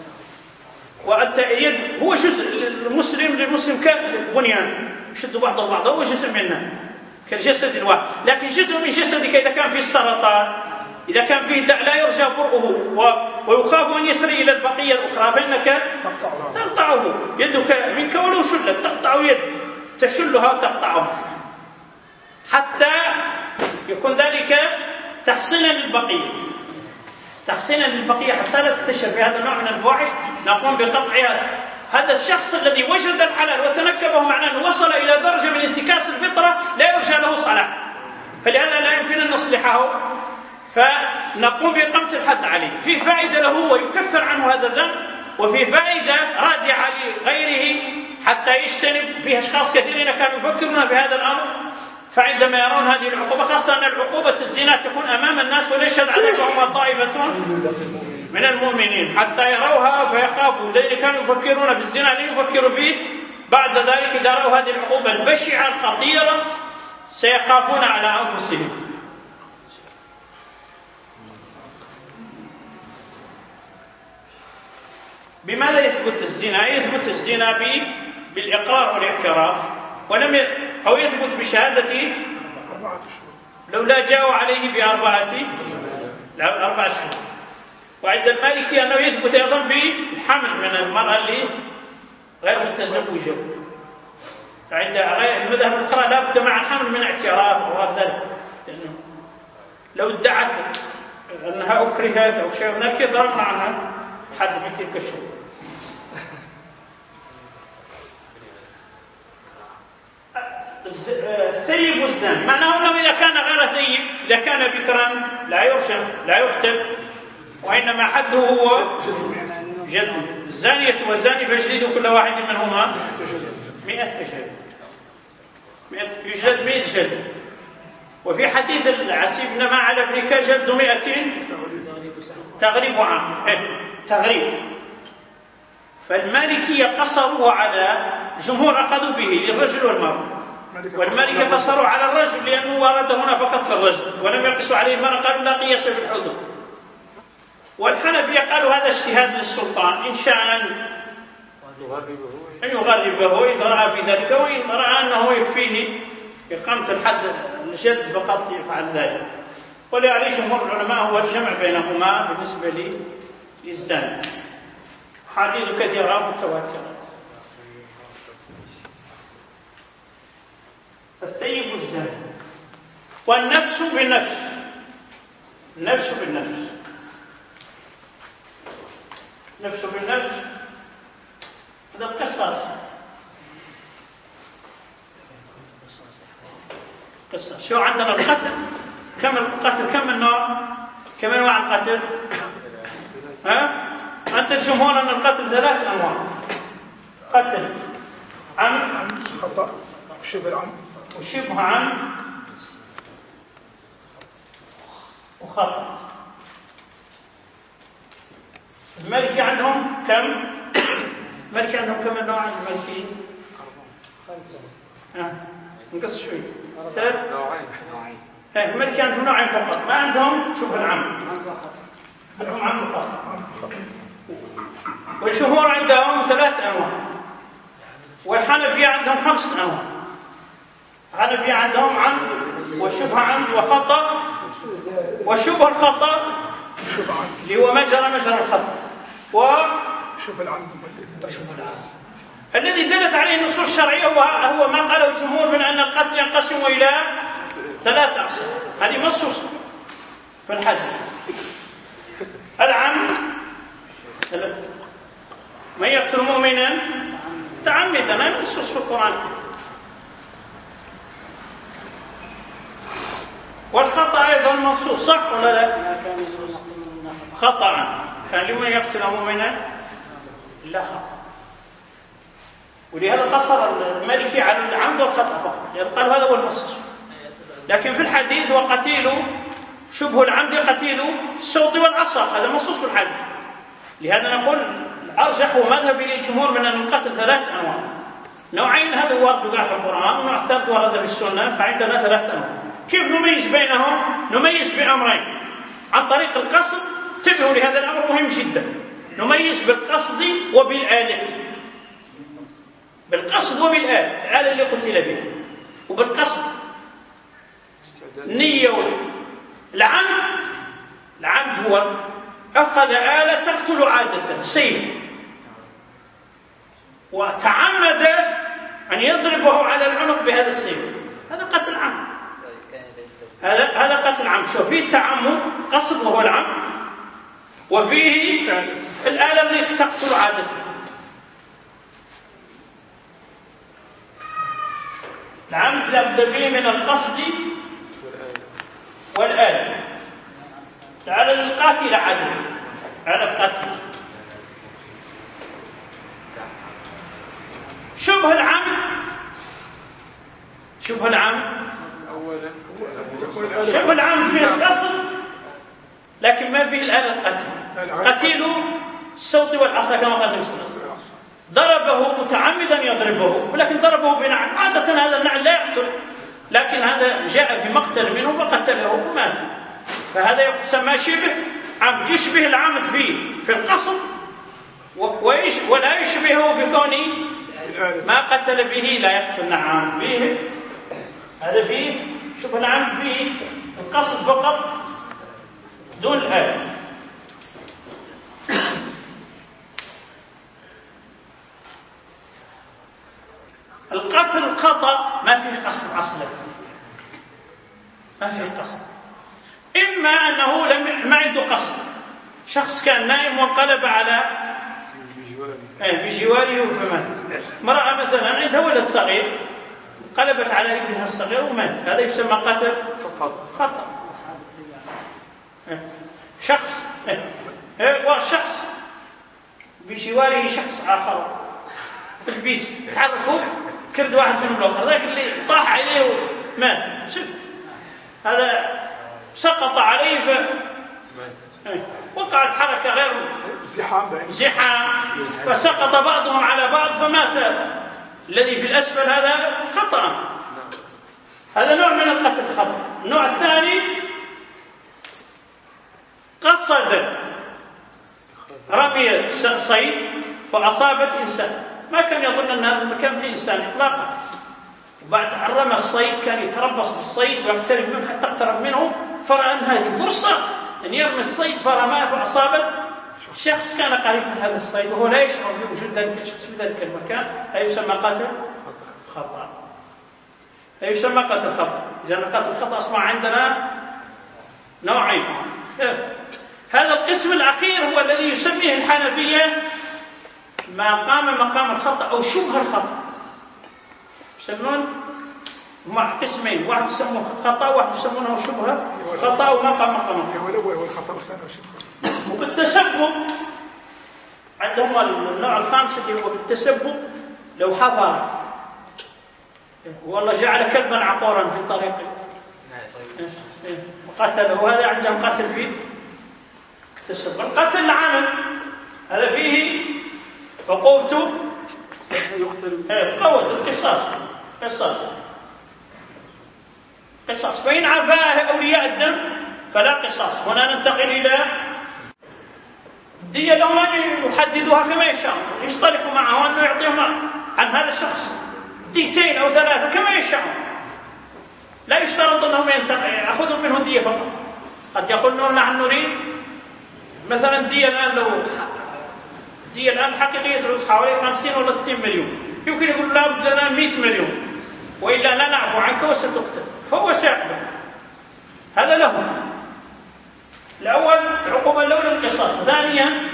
هو جزء المسلم للمسلم كبنيان يشد بعضه بعضا، هو جزء منه كالجسد الواحد. لكن جزء من جسدك إذا كان فيه السرطان، إذا كان فيه داء لا يرجى برؤه ويخاف أن يسري إلى البقية الأخرى، فإنك تقطعه، يدك منك ولو شلت تقطع يد، تشلها وتقطعها حتى يكون ذلك تحصينا للبقية حتى لا تنتشر في هذا النوع من الفواحش. نقوم بقطعها. هذا الشخص الذي وجد الحلال وتنكبه معناه أنه وصل إلى درجة من انتكاس الفطرة لا يرجى له صلاح، فلهذا لا يمكن أن نصلحه، فنقوم بإقامة الحد عليه. في فائدة له ويكفر عنه هذا الذنب، وفي فائدة رادعة لغيره حتى يجتنب. فيه أشخاص كثيرين كانوا يفكرون في هذا الأمر، فعندما يرون هذه العقوبة، خاصة أن العقوبة الزنا تكون أمام الناس ويشهد عليهم طائفة من المؤمنين حتى يروها فيخافوا. الذين كانوا يفكرون في الزنا لن يفكروا فيه بعد ذلك إذا رأوا هذه العقوبة البشعة الخطيرة سيخافون على أنفسهم. بماذا يثبت الزنا؟ يثبت الزنا بالإقرار والاعتراف، أو يثبت بشهادة لو لا جاءوا عليه بأربعة شهور. وعند المالكي أنه يثبت أيضا بالحمل من المرأة اللي غير متزوجة. عند المذهب الأخرى لا بد مع الحمل من اعتراف أو ذلك، لأنه لو ادعت أنها أكرهت أو شيء من ذلك ضربنا عنها حد من تلك الشهور. الثيب والزاني معناه أنه إذا كان غير ثيب، إذا كان بكرا لا يرشم لا يقتل، وإنما حده هو جلد. الزانية والزاني فاجلدوا كل واحد منهما 100 جلد، يجلد 100 جلد. وفي حديث العسيب إنما على ابنك جلد 200 تغريب عام تغريب. فالمالكية قصروا على الجمهور أخذوا به للرجل والمرأة، والمالكية قصروا على الرجل لأنه ورد هنا فقط في الرجل ولم يقصوا عليه المرأة، قالوا لا قياس في الحدود. والحنفية قالوا هذا اجتهاد للسلطان إن شاء أن يغربه إذا رأى في ذلك، وإن رأى أنه يكفيه إقامة الحد الجد فقط يفعل ذلك. ولعليه جمهور العلماء هو الجمع بينهما بالنسبة للزنا. حديث كثيرة متواترة. الثيب والزاني. والنفس بالنفس، النفس بالنفس، نفس بالنفس هذا القصاص. شو عندنا القتل؟ كم القتل؟ كم النوع؟ كم انواع القتل؟ عند الجمهور ان القتل 3 انواع: قتل عمد، خطأ، شبه عمد، وشبه عمد، وخطأ. المالكي عندهم كم؟ المالكي عندهم كم نوع؟ المالكي 5 نقص شوي 3 نوعين. المالكي عندهم نوعين فقط، ما عندهم شبه العمد، عندهم عمد فقط. والجمهور عندهم 3 أنواع. والحنفية عندهم 5 أنواع. الحنفية عندهم عمد وشبه عمد وخطأ وشبه الخطأ اللي هو مجرى الخطأ وشبه العمد. الذي دلت عليه النصوص الشرعية هو ما قاله الجمهور من أن القتل ينقسم إلى 3 أقسام، هذه منصوصة في الحديث. العمد من يقتل مؤمنا متعمدا، هذا منصوص في القرآن. والخطأ أيضا منصوص، صح ولا لا؟ خطأ كان لمن يقتل مؤمنا لا خطأ. ولهذا قصر المالكي على العمد والخطأ فقط، قال هذا هو المنصوص. لكن في الحديث وقتيل شبه العمد قتيل الصوت والعصا، هذا منصوص في الحديث. لهذا نقول أرجح مذهب الجمهور من أن القتل 3 أنواع، نوعين هذا ورد في القرآن، والنوع الثالث ورد في السنة، فعندنا 3 أنواع. كيف نميز بينهم؟ نميز بأمرين عن طريق القصد. انتبهوا لهذا الأمر مهم جدا، نميز بالقصد وبالآلة. بالقصد وبالآلة، الآلة اللي قتل بها، وبالقصد نية. العمد هو أخذ آلة تقتل عادة سيف، وتعمد أن يضربه على العنق بهذا السيف، هذا قتل عمد. هذا قتل عمد. شوف، فيه التعمد قصد وهو العمد، وفيه الآلة التي تقتل عادة. العمد لابد فيه من القصد والآلة. على القاتل عدل، على القتل. شبه العمد شبه العمد فيه القصد لكن ما فيه الآلة القتل. قتيل الصوت والعصا كما قال النبي صلى الله عليه وسلم، ضربه متعمدا يضربه، ولكن ضربه بنعل. عادة هذا النعل لا يقتل، لكن هذا جاء في مقتل منه فقتله ومات، فهذا يسمى شبه عمد. يشبه العمد في القصد ولا يشبهه في كونه ما قتل به لا يقتل. نعم، فيه هذا فيه شبه العمد، فيه القصد فقط دون الآلة. القتل الخطأ ما فيه قصد أصلا، ما فيه قصد. إما أنه ما عنده قصد، شخص كان نائم وانقلب على بجواره فمات. امرأة مثلا عندها ولد صغير انقلبت على ابنها الصغير ومات، هذا يسمى قتل خطأ. شخص بجواره شخص آخر في البيس، تحركوا كرد واحد منهم الآخر، ذاك اللي طاح عليه ومات، هذا سقط عليه وقعت حركة غير زحام فسقط بعضهم على بعض فمات الذي في الأسفل، هذا خطأ. هذا نوع من القتل خطأ. النوع الثاني قصد رمي صيد فأصابت إنسان، ما كان يظن أن هذا المكان فيه إنسان إطلاقا، وبعد رمى الصيد كان يتربص بالصيد ويقترب منه حتى اقترب منه، فرأى أن هذه فرصة أن يرمي الصيد فرماه فأصابت شخص كان قريب من هذا الصيد وهو لا يشعر بوجود ذلك الشخص في ذلك المكان، هذا يسمى قتل خطأ. هذا يسمى قتل خطأ. إذا قتل الخطأ أصبح عندنا نوعين. هذا القسم الأخير هو الذي يسميه الحنفية ما قام مقام الخطأ أو شبه الخطأ. يسمون مع قسمين، واحد يسمونه خطأ وواحد يسمونه شبه خطأ وما قام مقام الخطأ. وبالتسبب عندهم النوع الخامس اللي هو بالتسبب، لو حفر والله جعل كلبا عقورا في طريقه وقتله، هذا عندهم قتل فيه تسبب. القتل العامل هذا فيه عقوبته قوة قصاص، فإن عفاه أولياء الدم فلا قصاص. هنا ننتقل إلى الدية، لهم أن يحددوها كما يشاء، يصطلحوا معه أنه يعطيهم عن هذا الشخص 2 أو 3 كما يشاء، لا يشترط أنهم يأخذوا منه الدية فقط. قد يقولون نحن نريد مثلا الدية الآن، لو الدية الآن حقيقية تدرس حوالي 50 ولا 60 مليون، يمكن يقول لا بد لنا 100 مليون وإلا لا نعفو عنك وستقتل، فهو سيقبل. هذا له. الأول العقوبة الأولى القصاص. ثانيا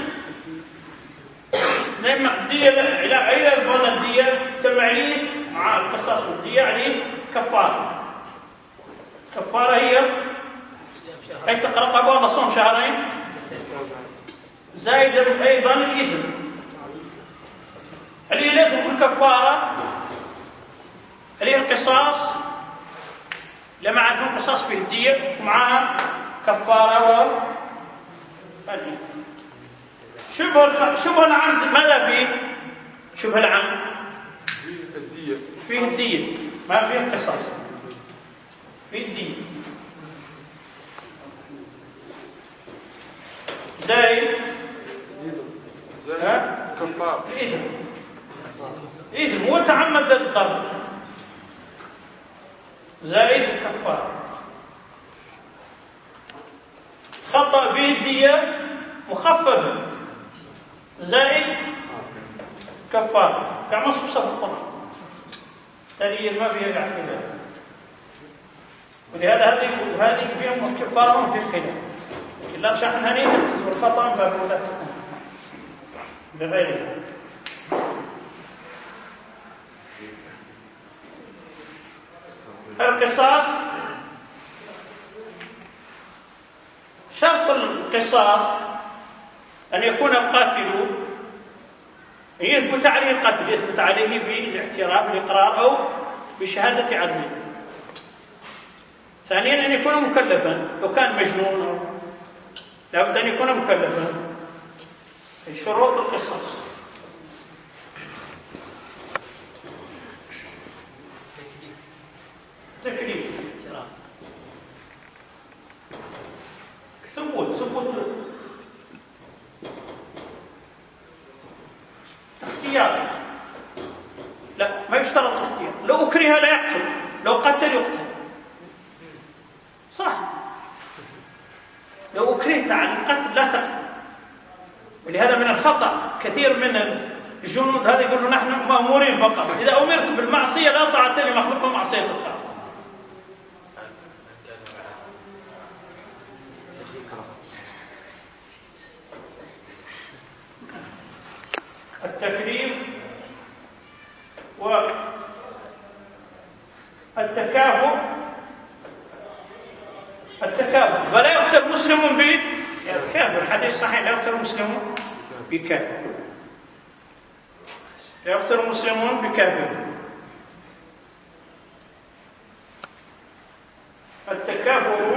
لما الدية إلى يبغون الدية تم عليه مع القصاص والدية عليه كفارة. كفارة هي أي تقرأ أبواب صوم شهرين زائد أيضا الإثم. اللي لازم الكفارة اللي هي القصاص لما عندهم قصاص في الدية ومعها كفارة شبه العمد. ماذا فيه؟ شبه العمد فيه الدية ما فيه القصاص، فيه الدية. زائد كفارة إذن هو تعمد الضرب زائد الكفارة. خطأ به الدية مخففة زائد كفارة كما صوصة في القرآن. تريد ما فيها خلاف، ولهذا هذه فيهم كفارة في خلاف. إلا شأن هنيئة والخطأ فبولا بغيره. القصاص شرط القصاص أن يكون القاتل يثبت عليه القتل، يثبت عليه بالاعتراف بالإقرار أو بشهادة عدل. ثانيا أن يكون مكلفا، لو كان مجنون لابد أن يكون مكلفا. شروط القصاص تكليف، ثبوت اختيار. لا ما يشترط اختيار. لو أكره لا يقتل، لو قتل يقتل. صح، لو أكرهت عن القتل لا تقتل. ولهذا من الخطأ كثير من الجنود هذا يقولوا نحن مأمورين فقط، إذا أمرت بالمعصية لا طاعة لمخلوق معصية الخالق. التكليف والتكافؤ. ولا يقتل مسلم بكافر. الحديث صحيح لا يقتل مسلم بكافر، لا يقتل مسلمون بكافر. التكافؤ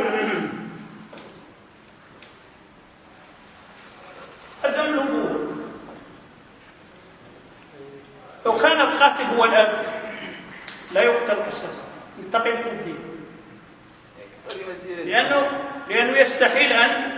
عدم الأبوة. لو كان القاتل هو الأب لا يقتل قصاصا، ينتقل في الدين، لأنه يستحيل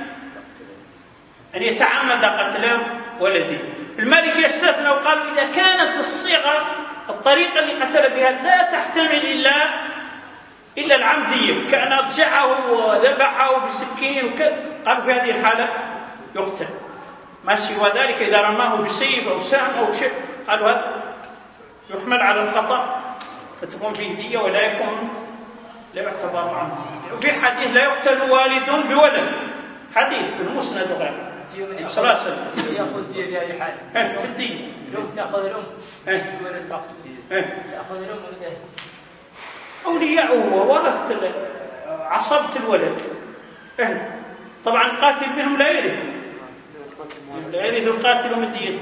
أن يتعمد قتل ولده. المالك يستثنى وقال إذا كانت الصيغة الطريقة اللي قتل بها لا تحتمل إلا العمدية، كأن أضجعه وذبحه بسكين وكذا، قالوا في هذه الحالة يقتل. ما سوى ذلك إذا رماه بسيف أو سهم أو شيء قالوا هذا يحمل على الخطأ فتكون فيه دية ولا يعتبر عنه. وفي حديث لا يقتل والد بولد، حديث في المسند وغيره صلى الله عليه وسلم. يأخذ دية بهذه الحالة في الدين. الأم تأخذ الأم ولد تأخذ الأم ولده. أولياءه وورثة عصبة الولد. طبعا القاتل منهم لا يرث القاتل من ديته.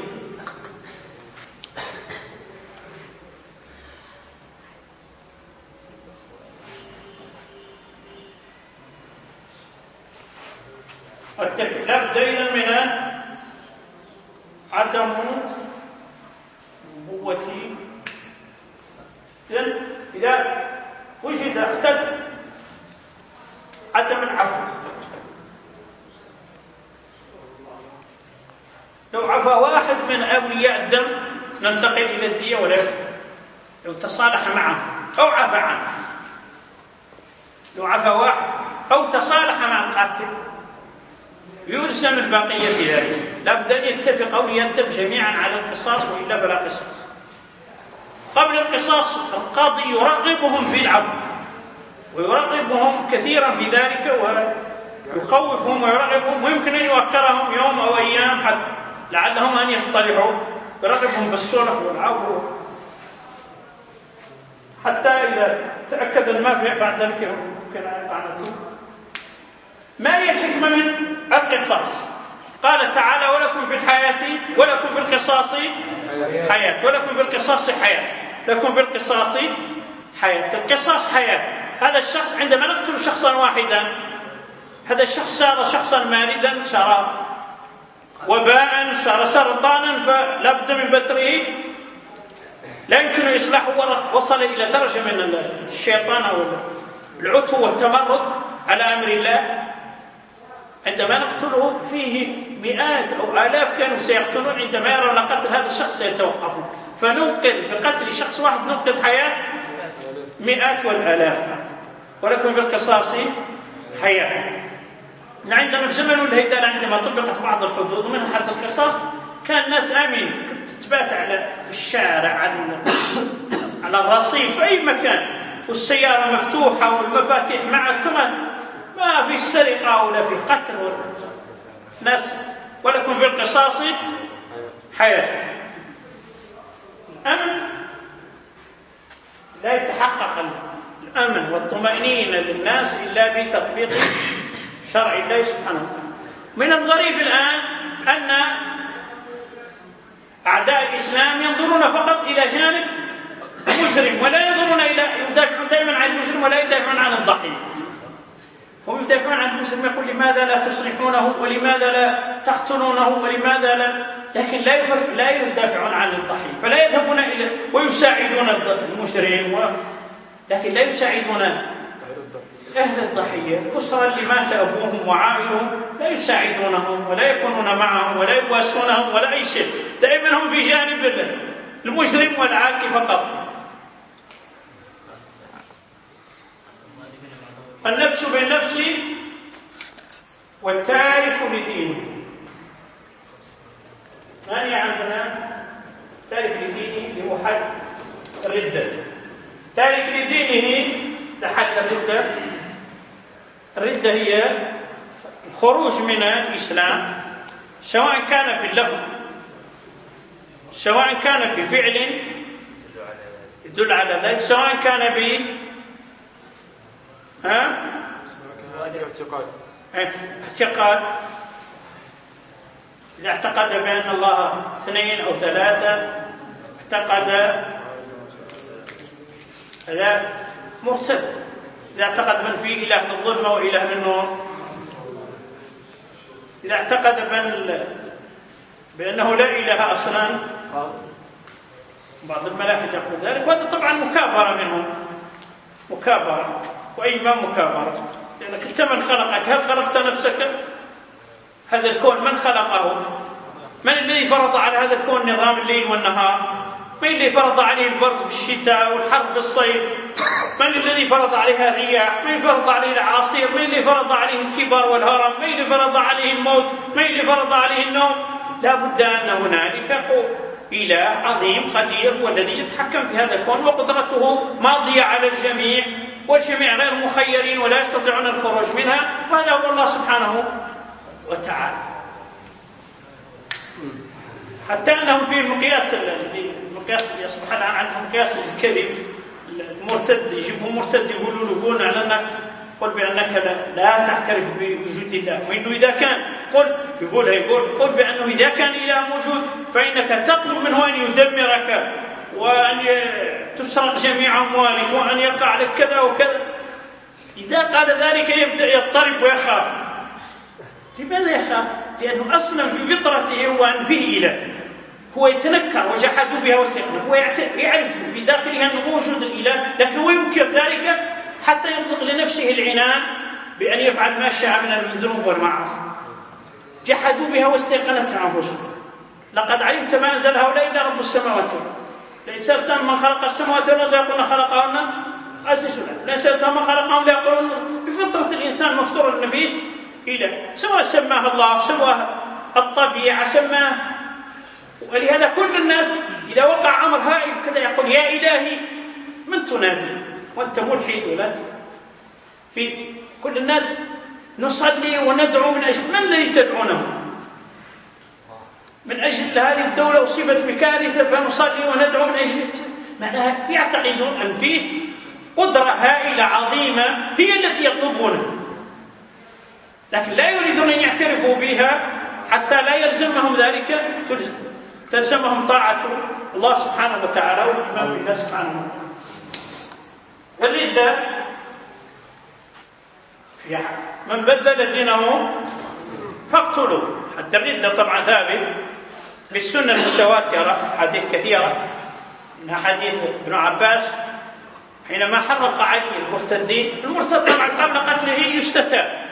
التكليف دليلا من عدم نبوة. إذا وجد اختل عدم العفو. لو عفى واحد من أولياء الدم ننتقل إلى الدية ولا يكفي. لو تصالح معه أو عفى عنه، لو عفى واحد أو تصالح مع القاتل يلزم البقية في ذلك. لابد أن يتفق أو ينتبه جميعا على القصاص وإلا فلا قصاص. قبل القصاص القاضي يرغبهم في العفو ويرغب يرغبهم كثيرا في ذلك ويخوفهم ويرغبهم، ويمكن أن يؤخرهم يوم أو أيام حتى لعلهم أن يصطلحوا، يرغبهم بالصلح والعفو حتى إذا تأكد المافع بعد ذلك ممكن أن يعنتوا. ما هي الحكمة من القصاص؟ قال تعالى: ولكم في الحياة ولكم في القصاص حياة، ولكم في القصاص حياة، لكم في القصاص حياة. القصاص حياة. هذا الشخص عندما نقتل شخصا واحدا، هذا الشخص صار شخصا ماردا، صار وباء، صار سرطانا، فلا بد من بتره، لا يمكن إصلاحه، وصل إلى درجة من الشيطان أو العتو والتمرد على أمر الله. عندما نقتله فيه مئات أو آلاف كانوا سيقتلون، عندما يرون قتل هذا الشخص سيتوقفون، فننقذ بقتل شخص واحد ننقذ حياة مئات والآلاف. ولكم في القصاص حياة. عندنا في زمن الهيدلة عندما طبقت بعض الحدود ومنها حتى القصاص، كان الناس آمين، تبات على الشارع، على الرصيف، في أي مكان، والسيارة مفتوحة والمفاتيح معك، كمان ما في سرقة ولا في قتل ولا ناس. ولكم في القصاص حياة. الأمن لا يتحقق الأمن والطمأنينة للناس إلا بتطبيق شرع الله سبحانه وتعالى. من الغريب الآن أن أعداء الإسلام ينظرون فقط إلى جانب المجرم، ولا ينظرون إلى، يدافعون دائما عن المجرم ولا يدافعون عن الضحية. هم يدافعون عن المجرم، يقول: لماذا لا تصلحونه، ولماذا لا تقتلونه، ولماذا لا، لكن لا يدافعون عن الضحية، فلا يذهبون إلى ويساعدون المجرم، لكن لا يساعدون أهل الضحية. الأسرة اللي مات أبوهم وعائلهم لا يساعدونهم ولا يكونون معهم ولا يواسونهم ولا أي شيء، دائما هم في جانب المجرم والعاكي فقط. النفس بالنفس والتارك لدينه. ثاني عندنا تارك لدينه اللي هو حد الردة. تارك لدينه لحد الردة. الردة هي الخروج من الإسلام، سواء كان في اللفظ سواء كان في فعل يدل على ذلك، سواء كان ب اعتقاد. إذا اعتقد بأن الله اثنين أو ثلاثة، اعتقد هذا مرتد. إذا اعتقد من فيه إله من الظلمة وإله من النور، إذا اعتقد بأنه لا إله أصلا، بعض الملاحدة يقول ذلك، وهذا طبعا مكابرة منهم، مكابرة، وأي ما مكابرة، لأنك أنت من خلقك؟ هل خلقت نفسك؟ هذا الكون من خلقه؟ من الذي فرض على هذا الكون نظام الليل والنهار؟ من الذي فرض عليه البرد في الشتاء والحر في الصيف؟ من الذي فرض عليها الرياح؟ من فرض عليه الأعاصير؟ من الذي فرض عليه الكبر والهرم؟ من الذي فرض عليه الموت؟ من الذي فرض عليه النوم؟ لا بد أن هنالك إله عظيم قدير هو الذي يتحكم في هذا الكون، وقدرته ماضية على الجميع، والجميع غير مخيرين ولا يستطيعون الخروج منها، وهذا هو الله سبحانه وتعالى. حتى أنهم في المقياس اللي سبحانه عندهم مقياس الكذب، المرتد يجيبوا مرتد يقولوا له قول على أنك قل بأنك لا تعترف بوجود الله، وإنه إذا كان قل بأنه إذا كان إله موجود فإنك تطلب منه أن يدمرك وأن تسرق جميع أموالك وأن يقع عليك كذا وكذا. إذا قال ذلك يبدأ يضطرب ويخاف. لماذا يخاف؟ لأنه أصلا في فطرته هو أن فيه إله، هو يتنكر وجحدوا بها واستيقنوا، هو يعرف بداخله أنه موجود الإله، لكن هو ينكر ذلك حتى يطلق لنفسه العنان بأن يفعل ما شاء من الذنوب والمعاصي. جحدوا بها واستيقنتها أنفسهم. لقد علمت ما أنزل هؤلاء إلا رب السماوات والأرض. لئن سألتهم من خلق السماوات والأرض ليقولون خلقهن عزيز الله. لئن سألتهم من خلقهم ليقولون بفطرة الإنسان مفطور به إله، سواء سماه الله سواء الطبيعة سماه. ولهذا كل الناس إذا وقع أمر هائل كذا يقول: يا إلهي من تنادي وأنت ملحد ولا في كل الناس نصلي وندعو من أجل من الذي تدعونه؟ من أجل هذه الدولة أصيبت بكارثة فنصلي وندعو من أجل، معناها يعتقدون أن فيه قدرة هائلة عظيمة هي التي يطلبونها، لكن لا يريدون أن يعترفوا بها حتى لا يلزمهم ذلك، تلزمهم طاعة الله سبحانه وتعالى والإيمان بالله سبحانه وتعالى. والردة من بدل دينه فاقتلوا. حتى الردة طبعا ثابت بالسنة المتواترة، حديث كثيرة، منها حديث ابن عباس حينما حرق علي المرتدين. المرتد طبعا قبل قتله يستتاب،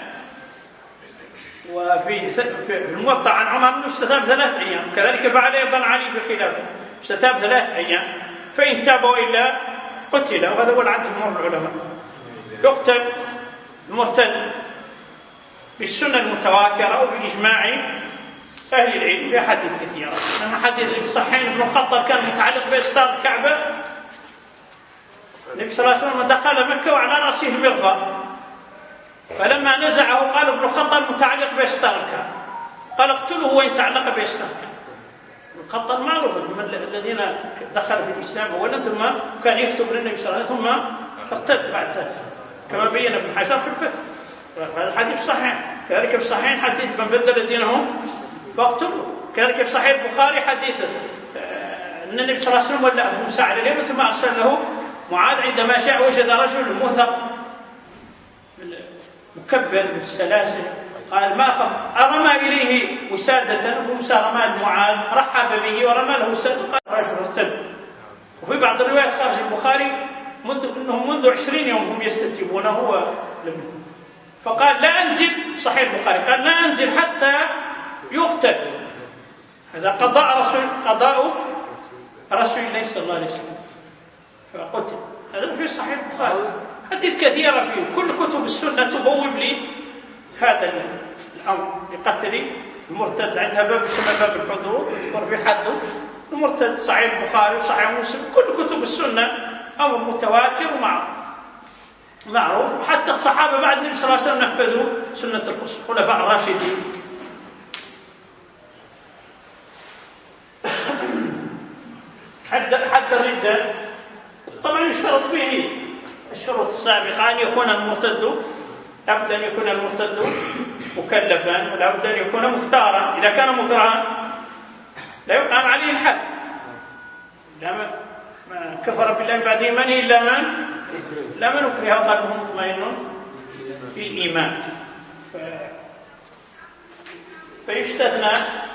وفي الموطأ عن عمر يستتاب 3 أيام، كذلك فعل أيضا علي بخلافه، يستتاب 3 أيام، فإن تاب وإلا قتل. وهذا هو العدل جمهور العلماء. يقتل المرتد بالسنة المتواترة وبإجماع أهل العلم في حديث كثيرة. لما حديث في الصحيحين ابن الخطاب كان متعلق بإسطار الكعبة، النبي صلى الله عليه وسلم دخل مكة وعلى رأسه المغفر، فلما نزعه قال ابن الخطاب متعلق بإسطار الكعبة، قال اقتله وإن تعلق بإسطار الكعبة. ابن الخطاب معروف من الذين دخلوا في الإسلام أولا ثم كان يكتب للنبي صلى الله عليه وسلم ثم ارتد بعد ذلك، كما بين ابن حجر في الفتح. هذا الحديث صحيح. كذلك في الصحيحين حديث من بدل دينه فاقتلوا. كذلك في صحيح البخاري حديث أن النبي صلى الله عليه وسلم ولى موسى على اليمن ثم أرسل له معاذ، عندما جاء وجد رجل مثق مكبل بالسلاسل، قال ما خف، أرمى إليه وسادة، موسى رمى المعاذ رحب به ورمى له وسادة، قال رجل ارتد. وفي بعض الروايات خارج البخاري منذ 20 يوم هم يستتيبونه فقال لا أنزل، صحيح البخاري قال لا أنزل حتى يقتل. هذا قضاء رسول الله صلى الله عليه وسلم فقتل. هذا في صحيح البخاري. حديث كثيرة فيه، كل كتب السنة تبوب لي هذا الأمر بقتل المرتد. عندها باب يسمى باب الحدود وتذكر في حده المرتد. صحيح البخاري وصحيح مسلم، كل كتب السنة أمر متواتر ومعروف. وحتى الصحابة بعد النبي صلى الله عليه وسلم نفذوا سنة الخلفاء الراشدين. حد الردة طبعا يشترط فيه الشروط السابقة، أن يكون المرتد لابد أن يكون المرتد مكلفا، ولابد أن يكون مختارا. إذا كان مكرها لا يقام عليه الحد، لا كفر بالله بعد إيمانه إلا من أكره وقلبه مطمئن في الإيمان. فيستثنى.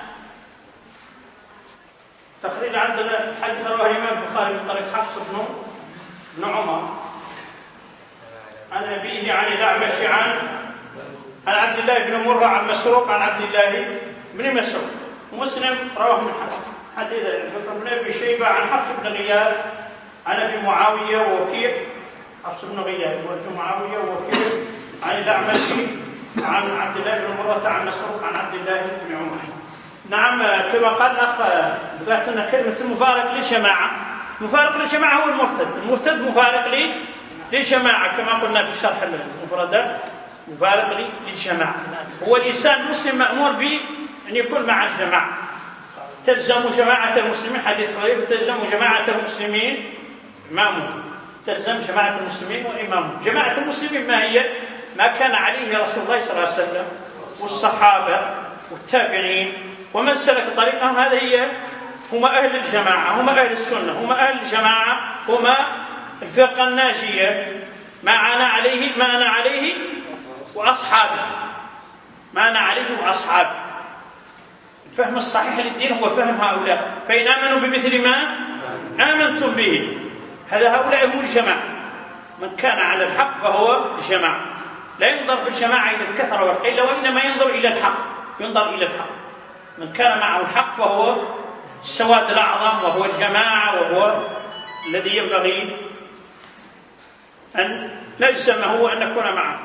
تخريج عندنا حديث رواه الإمام البخاري من طريق حفص بن عمر عن أبيه عن الأعمش عن عبد الله بن مرة عن مسروق عن عبد الله بن مسعود. ومسلم رواه من حديث ابن أبي شيبة عن حفص بن غياث عن أبي معاوية ووكيع، حفص بن غياث وأبي معاوية ووكيع عن الأعمش عن عبد الله بن مرة عن مسروق عن عبد الله بن عمر. نعم، كما قال أخ ذاتنا كلمة المفارق للجماعة. مفارق للجماعة هو المرتد مفارق للجماعة كما قلنا في شرح المفردات. مفارق للجماعة هو الإنسان المسلم مأمور بأن يكون مع الجماعة. تلزم جماعة المسلمين، حديث قريب، تلزم جماعة المسلمين إمامهم، تلزم جماعة المسلمين وإمامهم. جماعة المسلمين ما هي؟ ما كان عليه رسول الله صلى الله عليه وسلم والصحابة والتابعين ومن سلك طريقهم. هذه هم أهل الجماعة، هم أهل السنة، هم أهل الجماعة، هم الفرقة الناجية. ما أنا عليه وأصحابه، ما أنا عليه وأصحابه. الفهم الصحيح للدين هو فهم هؤلاء. فإن آمنوا بمثل ما آمنتم به، هؤلاء هم الجماعة. من كان على الحق فهو الجماعة. لا ينظر في الجماعة إلى الكثرة والقلة، وإنما ينظر إلى الحق، ينظر إلى الحق. من كان معه الحق فهو السواد الأعظم، وهو الجماعة، وهو الذي ينبغي أن نلزمه وأن نكون معه.